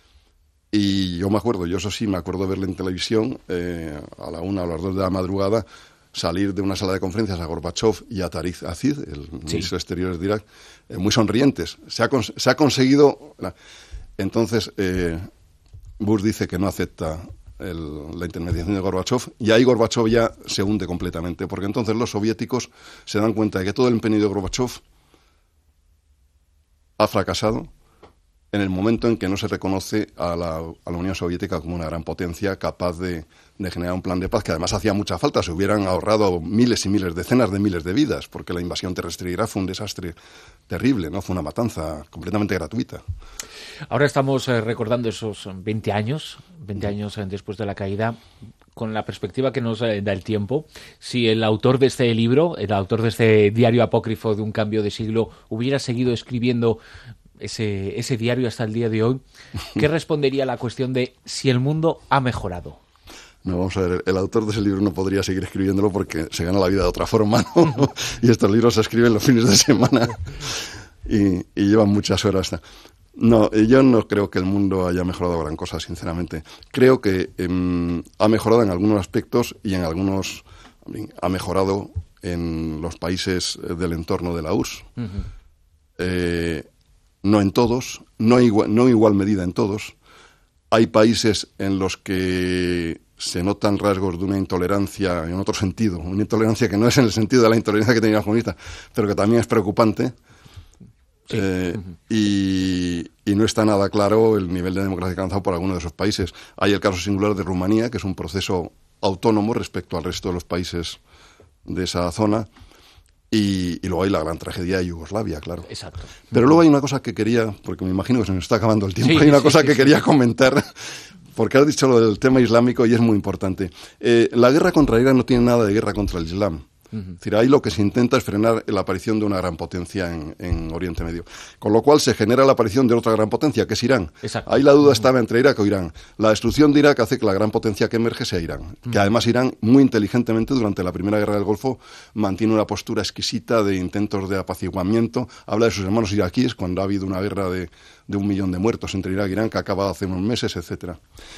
Y yo me acuerdo, yo eso sí, me acuerdo de verle en televisión eh, a la una o a las dos de la madrugada, salir de una sala de conferencias a Gorbachov y a Tariq Aziz, el sí. ministro de Exteriores de Irak, eh, muy sonrientes. Se ha, cons- se ha conseguido... La... Entonces, eh, Bush dice que no acepta el, la intermediación de Gorbachov, y ahí Gorbachov ya se hunde completamente, porque entonces los soviéticos se dan cuenta de que todo el empeño de Gorbachov ha fracasado en el momento en que no se reconoce a la, a la Unión Soviética como una gran potencia capaz de, de generar un plan de paz que además hacía mucha falta. Se hubieran ahorrado miles y miles, decenas de miles de vidas, porque la invasión terrestre de Irak fue un desastre terrible, ¿no? Fue una matanza completamente gratuita. Ahora estamos eh, recordando esos veinte años, veinte años eh, después de la caída, con la perspectiva que nos eh, da el tiempo. Si el autor de este libro, el autor de este diario apócrifo de un cambio de siglo, hubiera seguido escribiendo ese, ese diario hasta el día de hoy, ¿qué respondería a la cuestión de si el mundo ha mejorado? No, vamos a ver, el autor de ese libro no podría seguir escribiéndolo porque se gana la vida de otra forma, ¿no? Y estos libros se escriben los fines de semana y, y llevan muchas horas. No, yo no creo que el mundo haya mejorado gran cosa, sinceramente. Creo que eh, ha mejorado en algunos aspectos y en algunos ha mejorado en los países del entorno de la U R S S. Uh-huh. Eh, no en todos, no igual, no igual medida en todos. Hay países en los que se notan rasgos de una intolerancia en otro sentido, una intolerancia que no es en el sentido de la intolerancia que tenía el comunista, pero que también es preocupante. Sí. Eh, uh-huh. y, y no está nada claro el nivel de democracia alcanzado por alguno de esos países. Hay el caso singular de Rumanía, que es un proceso autónomo respecto al resto de los países de esa zona. Y, y luego hay la gran tragedia de Yugoslavia, claro. Exacto. Pero luego hay una cosa que quería, porque me imagino que se nos está acabando el tiempo, sí, hay una sí, cosa sí, que sí. quería comentar, porque has dicho lo del tema islámico y es muy importante. Eh, la guerra contra Irán no tiene nada de guerra contra el Islam. Uh-huh. Es decir, ahí lo que se intenta es frenar la aparición de una gran potencia en, en Oriente Medio. Con lo cual se genera la aparición de otra gran potencia, que es Irán. Exacto. Ahí la duda estaba entre Irak o Irán. La destrucción de Irak hace que la gran potencia que emerge sea Irán. Uh-huh. Que además Irán, muy inteligentemente, durante la Primera Guerra del Golfo, mantiene una postura exquisita de intentos de apaciguamiento. Habla de sus hermanos iraquíes cuando ha habido una guerra de, de un millón de muertos entre Irak e Irán, que ha acabado hace unos meses, etcétera.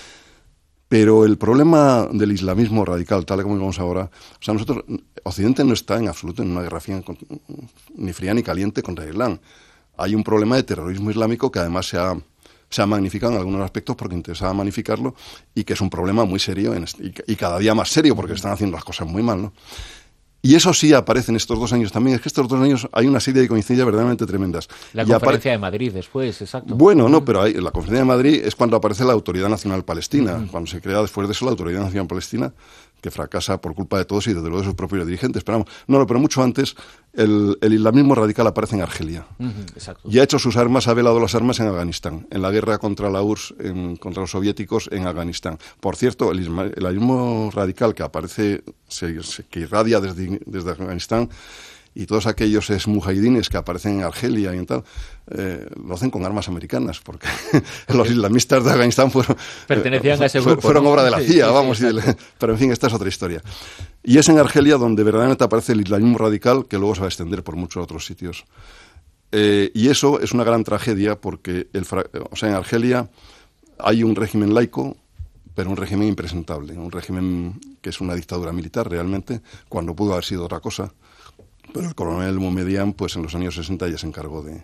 Pero el problema del islamismo radical, tal como vemos ahora, o sea, nosotros, Occidente no está en absoluto en una guerra fría, ni fría ni caliente contra Islam. Hay un problema de terrorismo islámico que además se ha, se ha magnificado en algunos aspectos porque interesaba magnificarlo y que es un problema muy serio en este, y, y cada día más serio porque están haciendo las cosas muy mal, ¿no? Y eso sí aparece en estos dos años también. Es que estos dos años hay una serie de coincidencias verdaderamente tremendas. La y conferencia apare- de Madrid después, exacto. Bueno, no, pero hay, la conferencia de Madrid es cuando aparece la Autoridad Nacional Palestina. Uh-huh. Cuando se crea después de eso la Autoridad Nacional Palestina, que fracasa por culpa de todos y desde luego de sus propios dirigentes. Pero vamos, no, no, pero mucho antes el, el islamismo radical aparece en Argelia. Uh-huh, exacto. Y ha hecho sus armas, ha velado las armas en Afganistán, en la guerra contra la U R S S, en, contra los soviéticos en Afganistán. Por cierto, el, isma, el islamismo radical que aparece, se, se, que irradia desde, desde Afganistán, y todos aquellos mujahidines que aparecen en Argelia y en tal, eh, lo hacen con armas americanas, porque los islamistas de Afganistán fueron, pertenecían eh, a ese grupo, fueron ¿no? obra de la C I A, sí, vamos, sí, y, pero en fin, esta es otra historia. Y es en Argelia donde verdaderamente aparece el islamismo radical, que luego se va a extender por muchos otros sitios. Eh, y eso es una gran tragedia, porque el, o sea, en Argelia hay un régimen laico, pero un régimen impresentable, un régimen que es una dictadura militar realmente, cuando pudo haber sido otra cosa. Pero el coronel Moumedian, pues en los años sesenta ya se encargó de,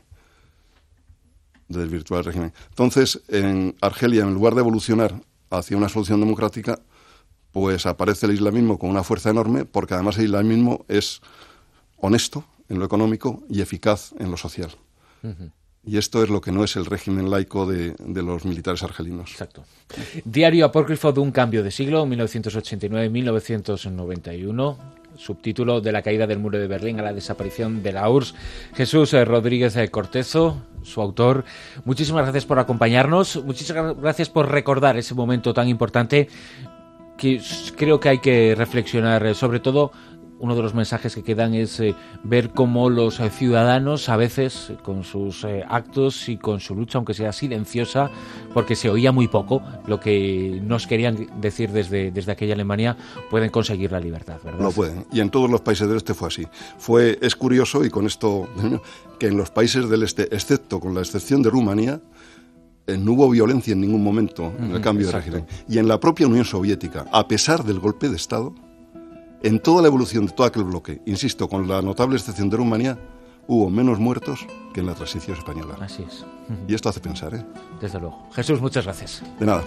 de desvirtuar el régimen. Entonces, en Argelia, en lugar de evolucionar hacia una solución democrática, pues aparece el islamismo con una fuerza enorme, porque además el islamismo es honesto en lo económico y eficaz en lo social. Uh-huh. Y esto es lo que no es el régimen laico de, de los militares argelinos. Exacto. Diario apócrifo de un cambio de siglo, mil novecientos ochenta y nueve a mil novecientos noventa y uno. Subtítulo: de la caída del muro de Berlín a la desaparición de la U R S S. Jesús Rodríguez Cortezo, su autor. Muchísimas gracias por acompañarnos. Muchísimas gracias por recordar ese momento tan importante que creo que hay que reflexionar. Sobre todo, uno de los mensajes que quedan es eh, ver cómo los eh, ciudadanos, a veces, con sus eh, actos y con su lucha, aunque sea silenciosa, porque se oía muy poco lo que nos querían decir desde, desde aquella Alemania, pueden conseguir la libertad, ¿verdad? Lo pueden. Y en todos los países del este fue así. Fue, es curioso, y con esto, que en los países del este, excepto con la excepción de Rumanía, eh, no hubo violencia en ningún momento en el cambio Exacto. de régimen. Y en la propia Unión Soviética, a pesar del golpe de Estado, en toda la evolución de todo aquel bloque, insisto, con la notable excepción de Rumanía, hubo menos muertos que en la transición española. Así es. Y esto hace pensar, ¿eh? Desde luego. Jesús, muchas gracias. De nada.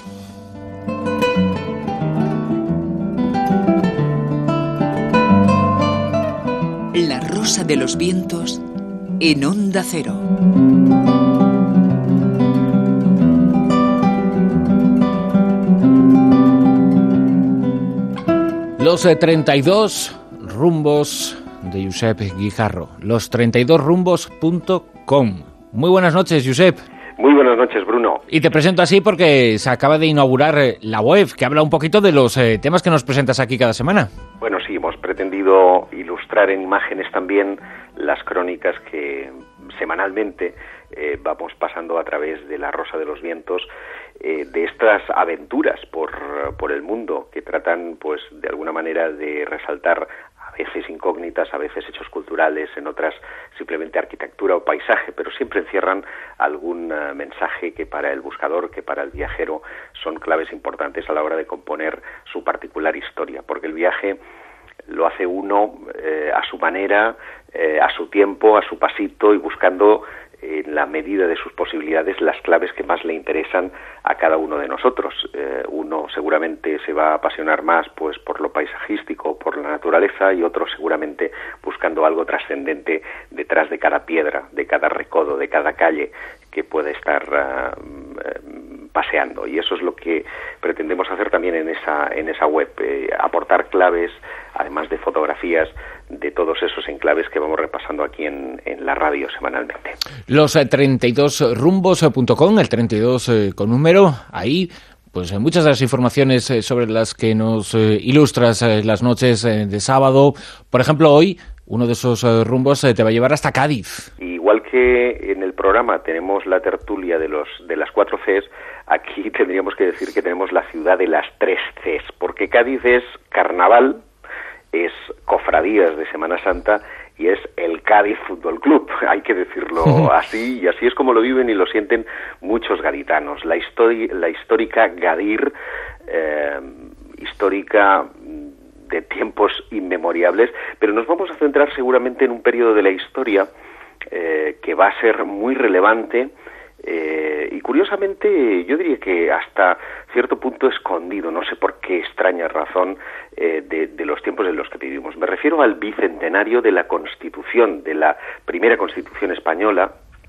La Rosa de los Vientos en Onda Cero. Los eh, treinta y dos rumbos de Josep Guijarro, los treinta y dos rumbos punto com. Muy buenas noches, Josep. Muy buenas noches, Bruno. Y te presento así porque se acaba de inaugurar la web, que habla un poquito de los eh, temas que nos presentas aquí cada semana. Bueno, sí, hemos pretendido ilustrar en imágenes también las crónicas que semanalmente eh, vamos pasando a través de La Rosa de los Vientos, eh, de estas aventuras por, por el mundo, que tratan, pues, de alguna manera de resaltar a veces incógnitas, a veces hechos culturales, en otras simplemente arquitectura o paisaje, pero siempre encierran algún uh, mensaje que para el buscador, que para el viajero, son claves importantes a la hora de componer su particular historia, porque el viaje lo hace uno eh, a su manera, eh, a su tiempo, a su pasito, y buscando en la medida de sus posibilidades las claves que más le interesan a cada uno de nosotros. Eh, uno seguramente se va a apasionar más, pues, por lo paisajístico, por la naturaleza, y otro seguramente buscando algo trascendente detrás de cada piedra, de cada recodo, de cada calle que puede estar uh, paseando. Y eso es lo que pretendemos hacer también en esa en esa web, eh, aportar claves, además de fotografías, de todos esos enclaves que vamos repasando aquí en, en la radio semanalmente. Los eh, treinta y dos rumbos punto com, el treinta y dos eh, con número, ahí pues eh, muchas de las informaciones eh, sobre las que nos eh, ilustras eh, las noches eh, de sábado. Por ejemplo, hoy uno de esos eh, rumbos eh, te va a llevar hasta Cádiz. Igual que en el programa tenemos la tertulia de los de las cuatro Cs, aquí tendríamos que decir que tenemos la ciudad de las tres Cs, porque Cádiz es carnaval, es cofradías de Semana Santa y es el Cádiz Fútbol Club, hay que decirlo así, y así es como lo viven y lo sienten muchos gaditanos. La, histori- la histórica Gadir, eh, histórica de tiempos inmemoriales, pero nos vamos a centrar seguramente en un periodo de la historia eh, que va a ser muy relevante, Eh, y curiosamente yo diría que hasta cierto punto escondido, no sé por qué extraña razón, eh, de, de los tiempos en los que vivimos. Me refiero al bicentenario de la Constitución, de la primera Constitución española,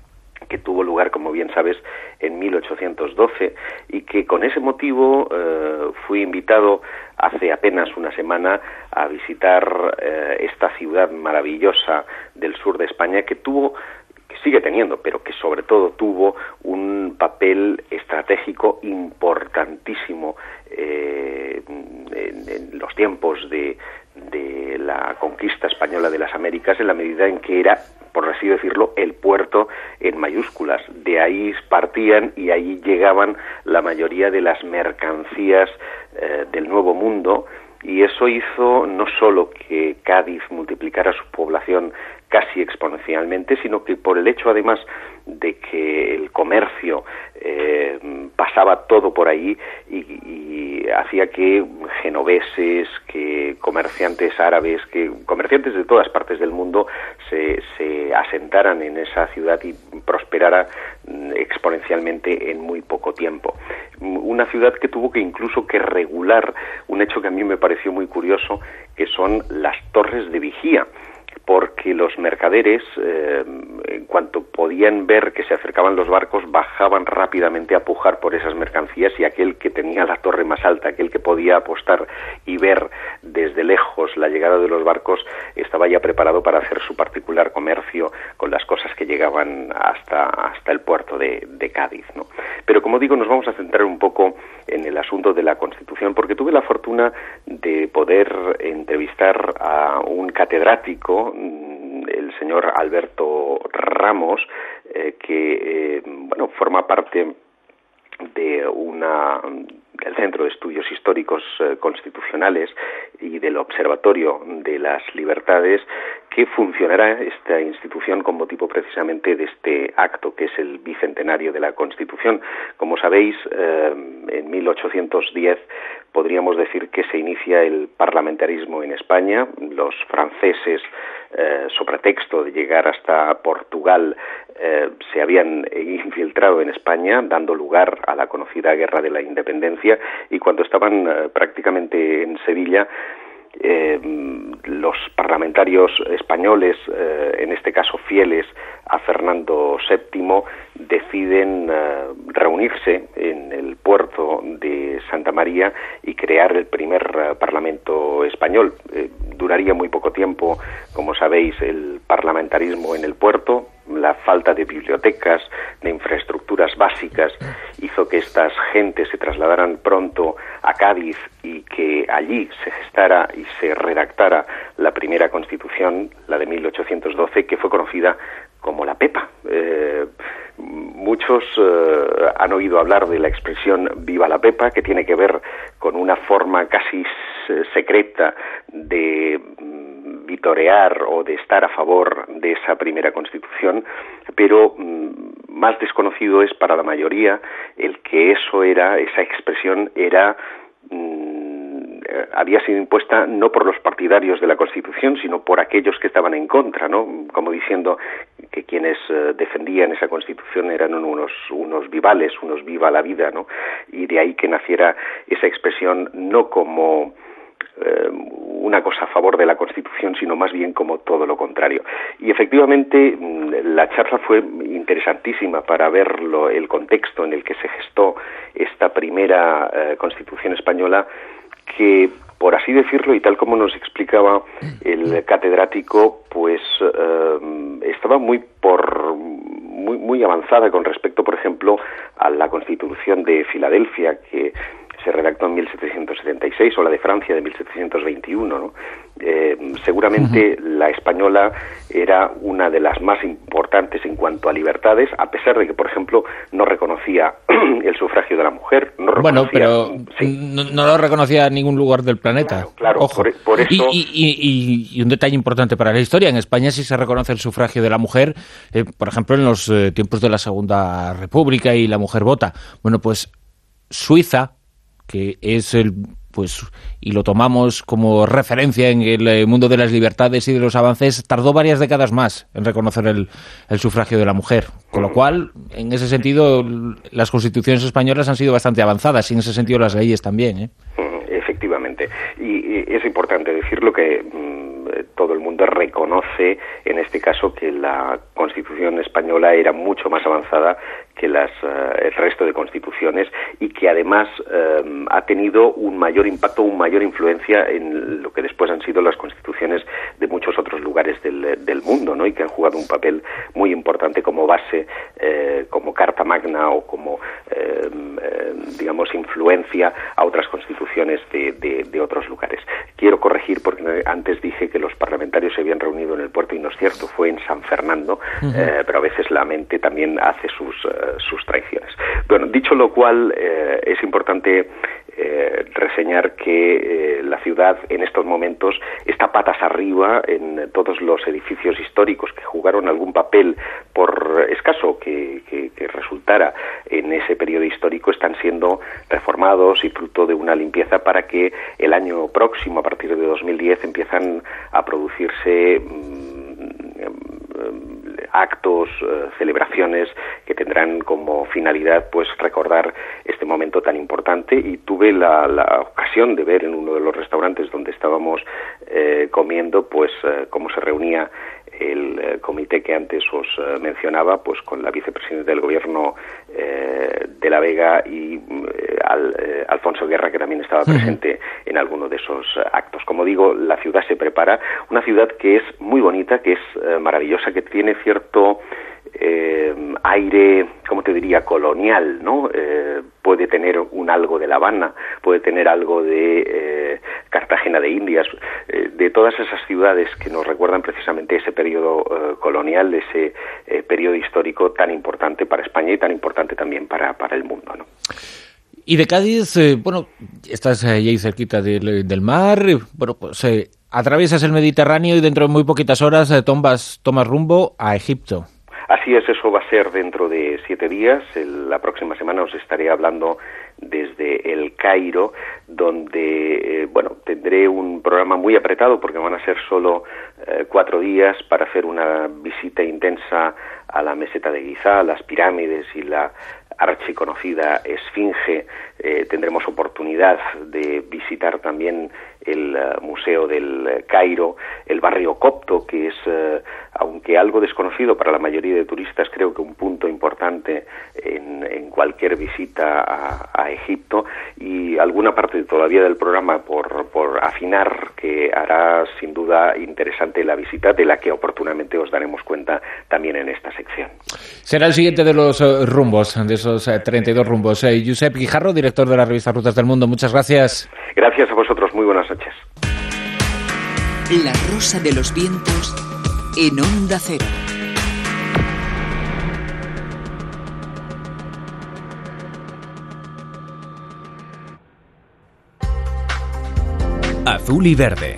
que tuvo lugar, como bien sabes, en mil ochocientos doce, y que con ese motivo eh, fui invitado hace apenas una semana a visitar eh, esta ciudad maravillosa del sur de España, que tuvo, que sigue teniendo, pero que sobre todo tuvo un papel estratégico importantísimo eh, en, en los tiempos de, de la conquista española de las Américas, en la medida en que era, por así decirlo, el puerto en mayúsculas. De ahí partían y ahí llegaban la mayoría de las mercancías eh, del Nuevo Mundo, y eso hizo no solo que Cádiz multiplicara su población casi exponencialmente, sino que por el hecho además de que el comercio eh, pasaba todo por ahí y, y hacía que genoveses, que comerciantes árabes, que comerciantes de todas partes del mundo se, se asentaran en esa ciudad y prosperara exponencialmente en muy poco tiempo. Una ciudad que tuvo que incluso que regular un hecho que a mí me pareció muy curioso, que son las torres de vigía, porque los mercaderes, eh, en cuanto podían ver que se acercaban los barcos, bajaban rápidamente a pujar por esas mercancías, y aquel que tenía la torre más alta, aquel que podía apostar y ver desde lejos la llegada de los barcos, estaba ya preparado para hacer su particular comercio con las cosas que llegaban hasta, hasta el puerto de, de Cádiz, ¿no? Pero como digo, nos vamos a centrar un poco en el asunto de la Constitución, porque tuve la fortuna de poder entrevistar a un catedrático, el señor Alberto Ramos, eh, que eh, bueno, forma parte de una del Centro de Estudios Históricos eh, Constitucionales y del Observatorio de las Libertades, que funcionará esta institución con motivo precisamente de este acto, que es el bicentenario de la Constitución. Como sabéis, eh, en mil ochocientos diez podríamos decir que se inicia el parlamentarismo en España. Los franceses, eh, sobre pretexto de llegar hasta Portugal, eh, se habían infiltrado en España, dando lugar a la conocida Guerra de la Independencia, y cuando estaban eh, prácticamente en Sevilla, Eh, los parlamentarios españoles, eh, en este caso fieles a Fernando séptimo, deciden eh, reunirse en el puerto de Santa María y crear el primer eh, Parlamento español. Eh, duraría muy poco tiempo, como sabéis, el parlamentarismo en el puerto. La falta de bibliotecas, de infraestructuras básicas, hizo que estas gentes se trasladaran pronto a Cádiz y que allí se gestara y se redactara la primera Constitución, la de mil ochocientos doce, que fue conocida como la Pepa. Eh, muchos eh, han oído hablar de la expresión "viva la Pepa", que tiene que ver con una forma casi secreta de vitorear o de estar a favor de esa primera Constitución, pero mmm, más desconocido es para la mayoría el que eso era, esa expresión era mmm, había sido impuesta no por los partidarios de la Constitución, sino por aquellos que estaban en contra, ¿no? Como diciendo que quienes uh, defendían esa Constitución eran unos unos vivales, unos viva la vida, ¿no? Y de ahí que naciera esa expresión no como una cosa a favor de la Constitución, sino más bien como todo lo contrario. Y efectivamente la charla fue interesantísima para ver lo, el contexto en el que se gestó esta primera eh, Constitución española, que, por así decirlo, y tal como nos explicaba el catedrático, pues eh, estaba muy por muy muy avanzada con respecto, por ejemplo, a la Constitución de Filadelfia, que se redactó en mil setecientos setenta y seis, o la de Francia de mil setecientos veintiuno, ¿no? Eh, seguramente uh-huh. La española era una de las más importantes en cuanto a libertades, a pesar de que, por ejemplo, no reconocía el sufragio de la mujer. No bueno, pero sí. no, no lo reconocía en ningún lugar del planeta. Claro, claro. Ojo. Por, por eso... y, y, y, y un detalle importante para la historia: en España sí se reconoce el sufragio de la mujer, eh, por ejemplo, en los eh, tiempos de la Segunda República, y la mujer vota. Bueno, pues Suiza, que es el, pues, y lo tomamos como referencia en el mundo de las libertades y de los avances, tardó varias décadas más en reconocer el, el sufragio de la mujer. Con lo cual, en ese sentido, las constituciones españolas han sido bastante avanzadas, y en ese sentido las leyes también, ¿eh? Efectivamente. Y, y es importante decirlo que mmm, todo el mundo reconoce en este caso que la Constitución española era mucho más avanzada que las, uh, el resto de constituciones y que además um, ha tenido un mayor impacto, una mayor influencia en lo que después han sido las constituciones de muchos otros lugares del, del mundo, ¿no? Y que han jugado un papel muy importante como base, eh, como carta magna o como, eh, eh, digamos, influencia a otras constituciones de, de, de otros lugares. Quiero corregir porque antes dije que los parlamentarios se habían reunido en el puerto y no es cierto, fue en San Fernando, uh-huh. eh, pero a veces la mente también hace sus uh, sus traiciones. Bueno, dicho lo cual, eh, es importante eh, reseñar que eh, la ciudad en estos momentos está patas arriba en todos los edificios históricos que jugaron algún papel, por escaso que, que, que resultara en ese periodo histórico, están siendo reformados y fruto de una limpieza para que el año próximo, a partir de dos mil diez, empiezan a producirse mmm, actos, eh, celebraciones que tendrán como finalidad pues recordar este momento tan importante, y tuve la, la ocasión de ver en uno de los restaurantes donde estábamos eh, comiendo pues eh, cómo se reunía el eh, comité que antes os eh, mencionaba, pues con la vicepresidenta del gobierno eh, de la Vega y eh, al, eh, Alfonso Guerra, que también estaba presente uh-huh. en alguno de esos eh, actos. Como digo, la ciudad se prepara, una ciudad que es muy bonita, que es eh, maravillosa, que tiene cierto eh, aire, ¿cómo te diría?, colonial, ¿no? Eh, puede tener un algo de La Habana, puede tener algo de eh, Cartagena de Indias, eh, de todas esas ciudades que nos recuerdan precisamente ese periodo eh, colonial, ese eh, periodo histórico tan importante para España y tan importante también para, para el mundo, ¿no? Y de Cádiz, eh, bueno, estás ahí cerquita del, del mar, bueno, pues eh, atraviesas el Mediterráneo y dentro de muy poquitas horas eh, tomas, tomas rumbo a Egipto. Así es, eso va a ser dentro de siete días. El, la próxima semana os estaré hablando desde El Cairo, donde, eh, bueno, tendré un programa muy apretado porque van a ser solo eh, cuatro días para hacer una visita intensa a la meseta de Giza, a las pirámides y la archiconocida Esfinge. Eh, tendremos oportunidad de visitar también el uh, Museo del Cairo, el barrio copto, que es, uh, aunque algo desconocido para la mayoría de turistas, creo que un punto importante en, en cualquier visita a, a Egipto, y alguna parte todavía del programa por, por afinar que hará sin duda interesante la visita, de la que oportunamente os daremos cuenta también en esta sección. Será el siguiente de los uh, rumbos, de esos uh, treinta y dos rumbos. Uh, Josep Guijarro, director de la revista Rutas del Mundo, muchas gracias. Gracias a vosotros, muy buenas noches. La Rosa de los Vientos en Onda Cero. Azul y verde.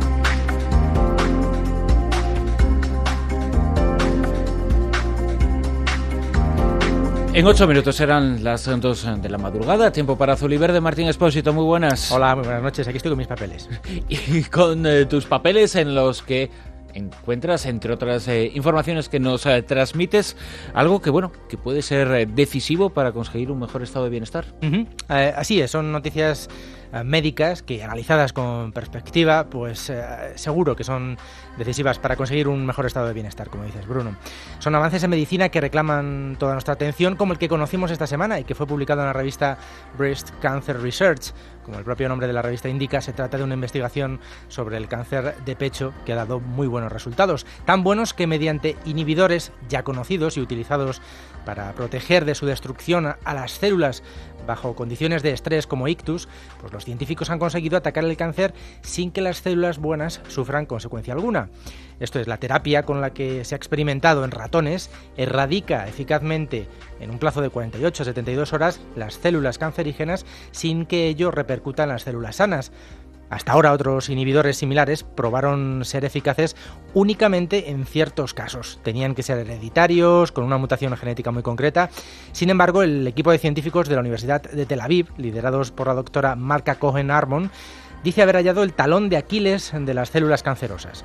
En ocho minutos serán las dos de la madrugada. Tiempo para Azul y Verde. Martín Expósito, muy buenas. Hola, muy buenas noches. Aquí estoy con mis papeles. Y con eh, tus papeles en los que encuentras, entre otras eh, informaciones que nos eh, transmites, algo que, bueno, que puede ser eh, decisivo para conseguir un mejor estado de bienestar. Uh-huh. Eh, así es, son noticias eh, médicas que, analizadas con perspectiva, pues eh, seguro que son decisivas para conseguir un mejor estado de bienestar, como dices, Bruno. Son avances en medicina que reclaman toda nuestra atención, como el que conocimos esta semana y que fue publicado en la revista Breast Cancer Research. Como el propio nombre de la revista indica, se trata de una investigación sobre el cáncer de pecho que ha dado muy buenos resultados, tan buenos que mediante inhibidores ya conocidos y utilizados para proteger de su destrucción a las células bajo condiciones de estrés como ictus, pues los científicos han conseguido atacar el cáncer sin que las células buenas sufran consecuencia alguna. Esto es, la terapia con la que se ha experimentado en ratones erradica eficazmente en un plazo de cuarenta y ocho a setenta y dos horas las células cancerígenas sin que ello repercuta en las células sanas. Hasta ahora otros inhibidores similares probaron ser eficaces únicamente en ciertos casos. Tenían que ser hereditarios, con una mutación genética muy concreta. Sin embargo, el equipo de científicos de la Universidad de Tel Aviv, liderados por la doctora Marka Cohen-Armon, dice haber hallado el talón de Aquiles de las células cancerosas.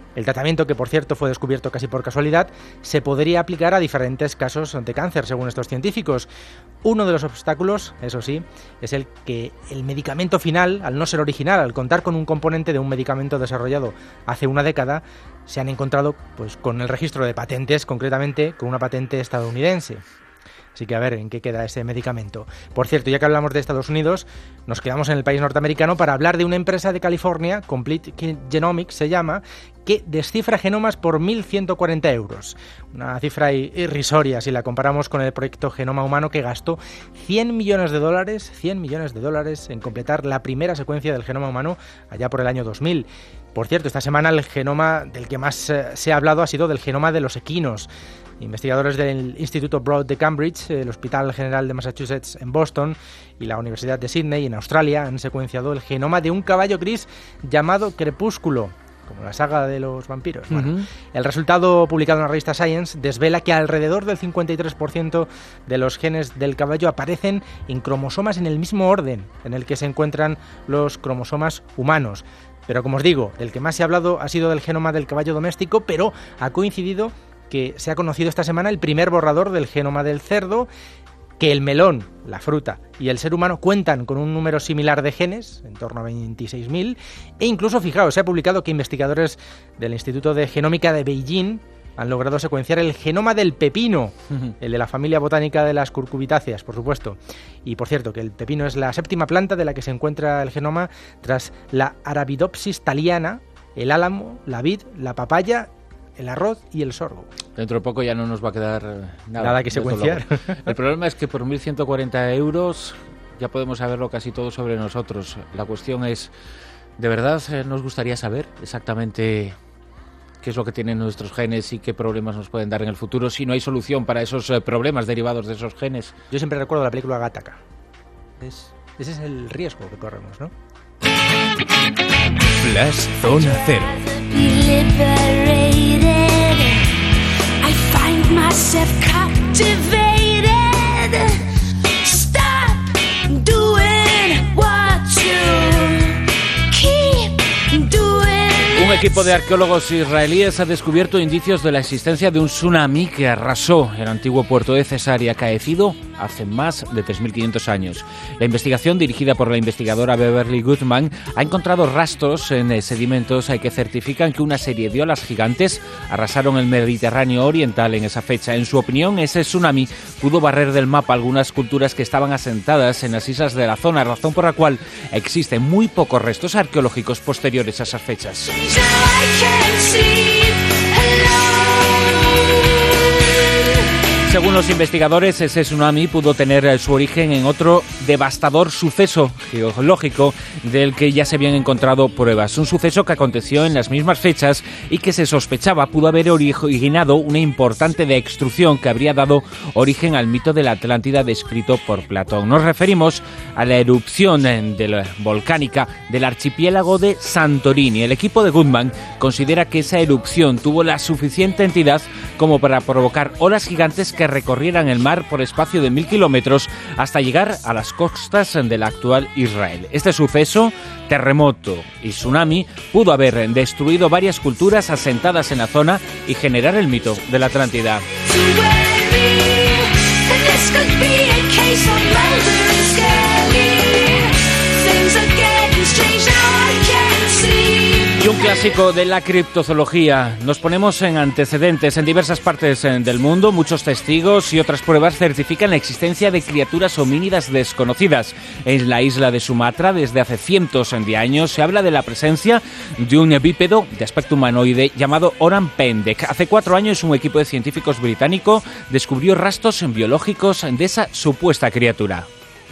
El tratamiento, que por cierto fue descubierto casi por casualidad, se podría aplicar a diferentes casos de cáncer, según estos científicos. Uno de los obstáculos, eso sí, es el que el medicamento final, al no ser original, al contar con un componente de un medicamento desarrollado hace una década, se han encontrado pues con el registro de patentes, concretamente con una patente estadounidense. Así que a ver en qué queda ese medicamento. Por cierto, ya que hablamos de Estados Unidos, nos quedamos en el país norteamericano para hablar de una empresa de California, Complete Genomics se llama, que descifra genomas por mil ciento cuarenta euros. Una cifra irrisoria si la comparamos con el proyecto Genoma Humano, que gastó cien millones de dólares, cien millones de dólares en completar la primera secuencia del genoma humano allá por el año dos mil. Por cierto, esta semana el genoma del que más eh, se ha hablado ha sido del genoma de los equinos. Investigadores del Instituto Broad de Cambridge, el Hospital General de Massachusetts en Boston y la Universidad de Sydney en Australia han secuenciado el genoma de un caballo gris llamado Crepúsculo, como la saga de los vampiros. Bueno, uh-huh. El resultado publicado en la revista Science desvela que alrededor del cincuenta y tres por ciento de los genes del caballo aparecen en cromosomas en el mismo orden en el que se encuentran los cromosomas humanos. Pero como os digo, el que más se ha hablado ha sido del genoma del caballo doméstico, pero ha coincidido que se ha conocido esta semana el primer borrador del genoma del cerdo, que el melón, la fruta y el ser humano cuentan con un número similar de genes, en torno a veintiséis mil, e incluso, fijaos, se ha publicado que investigadores del Instituto de Genómica de Beijing han logrado secuenciar el genoma del pepino, uh-huh. el de la familia botánica de las curcubitáceas, por supuesto. Y por cierto, que el pepino es la séptima planta de la que se encuentra el genoma tras la Arabidopsis thaliana, el álamo, la vid, la papaya, el arroz y el sorgo. Dentro de poco ya no nos va a quedar nada, nada que secuenciar. El problema es que por mil ciento cuarenta euros ya podemos saberlo casi todo sobre nosotros. La cuestión es, ¿de verdad nos gustaría saber exactamente qué es lo que tienen nuestros genes y qué problemas nos pueden dar en el futuro si no hay solución para esos problemas derivados de esos genes? Yo siempre recuerdo la película Gattaca. Es, ese es el riesgo que corremos, ¿no? Flash Zona Cero. I find myself captivated. Stop doing what you keep doing. Un equipo de arqueólogos israelíes ha descubierto indicios de la existencia de un tsunami que arrasó el antiguo puerto de Cesarea, acaecido hace más de tres mil quinientos años. La investigación, dirigida por la investigadora Beverly Goodman, ha encontrado rastros en sedimentos que certifican que una serie de olas gigantes arrasaron el Mediterráneo oriental en esa fecha. En su opinión, ese tsunami pudo barrer del mapa algunas culturas que estaban asentadas en las islas de la zona, razón por la cual existen muy pocos restos arqueológicos posteriores a esas fechas. Según los investigadores, ese tsunami pudo tener su origen en otro devastador suceso geológico del que ya se habían encontrado pruebas. Un suceso que aconteció en las mismas fechas y que se sospechaba pudo haber originado una importante destrucción que habría dado origen al mito de la Atlántida descrito por Platón. Nos referimos a la erupción del volcánica del archipiélago de Santorini. El equipo de Goodman considera que esa erupción tuvo la suficiente entidad como para provocar olas gigantes que recorrieran el mar por espacio de mil kilómetros hasta llegar a las costas del actual Israel. Este suceso, terremoto y tsunami, pudo haber destruido varias culturas asentadas en la zona y generar el mito de la Atlántida. Y un clásico de la criptozoología. Nos ponemos en antecedentes. En diversas partes del mundo, muchos testigos y otras pruebas certifican la existencia de criaturas homínidas desconocidas. En la isla de Sumatra, desde hace cientos de años, se habla de la presencia de un bípedo de aspecto humanoide llamado Orang Pendek. Hace cuatro años, un equipo de científicos británico descubrió rastros biológicos de esa supuesta criatura.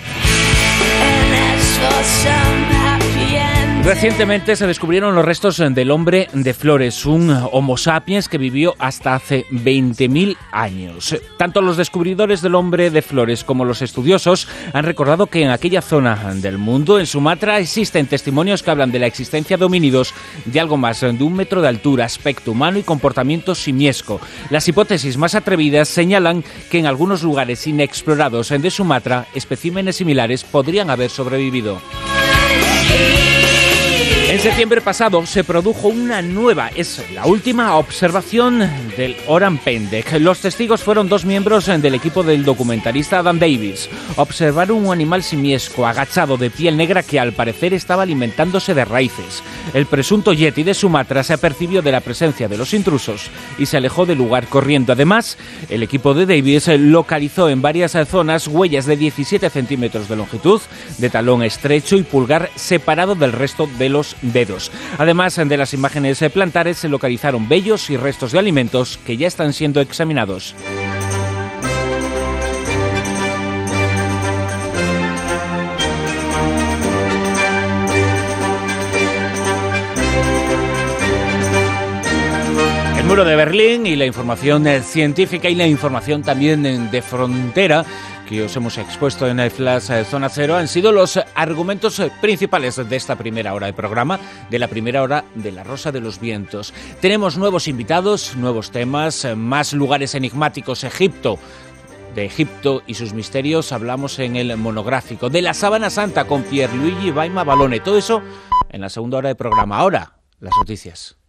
Recientemente se descubrieron los restos del hombre de Flores, un Homo sapiens que vivió hasta hace veinte mil años. Tanto los descubridores del hombre de Flores como los estudiosos han recordado que en aquella zona del mundo, en Sumatra, existen testimonios que hablan de la existencia de homínidos de algo más de un metro de altura, aspecto humano y comportamiento simiesco. Las hipótesis más atrevidas señalan que en algunos lugares inexplorados de Sumatra, especímenes similares podrían haber sobrevivido. En En septiembre pasado se produjo una nueva, es la última observación del Oran Pendek. Los testigos fueron dos miembros del equipo del documentalista Adam Davis. Observaron un animal simiesco, agachado, de piel negra, que al parecer estaba alimentándose de raíces. El presunto yeti de Sumatra se apercibió de la presencia de los intrusos y se alejó del lugar corriendo. Además, el equipo de Davis localizó en varias zonas huellas de diecisiete centímetros de longitud, de talón estrecho y pulgar separado del resto de los dedos. Además de las imágenes plantares, se localizaron vellos y restos de alimentos que ya están siendo examinados. El muro de Berlín y la información científica y la información también de frontera que os hemos expuesto en el Flash Zona Cero han sido los argumentos principales de esta primera hora de programa, de la primera hora de La Rosa de los Vientos. Tenemos nuevos invitados, nuevos temas, más lugares enigmáticos. Egipto, de Egipto y sus misterios hablamos en el monográfico. De la Sábana Santa con Pierluigi Baima Balone. Todo eso en la segunda hora de programa. Ahora, las noticias.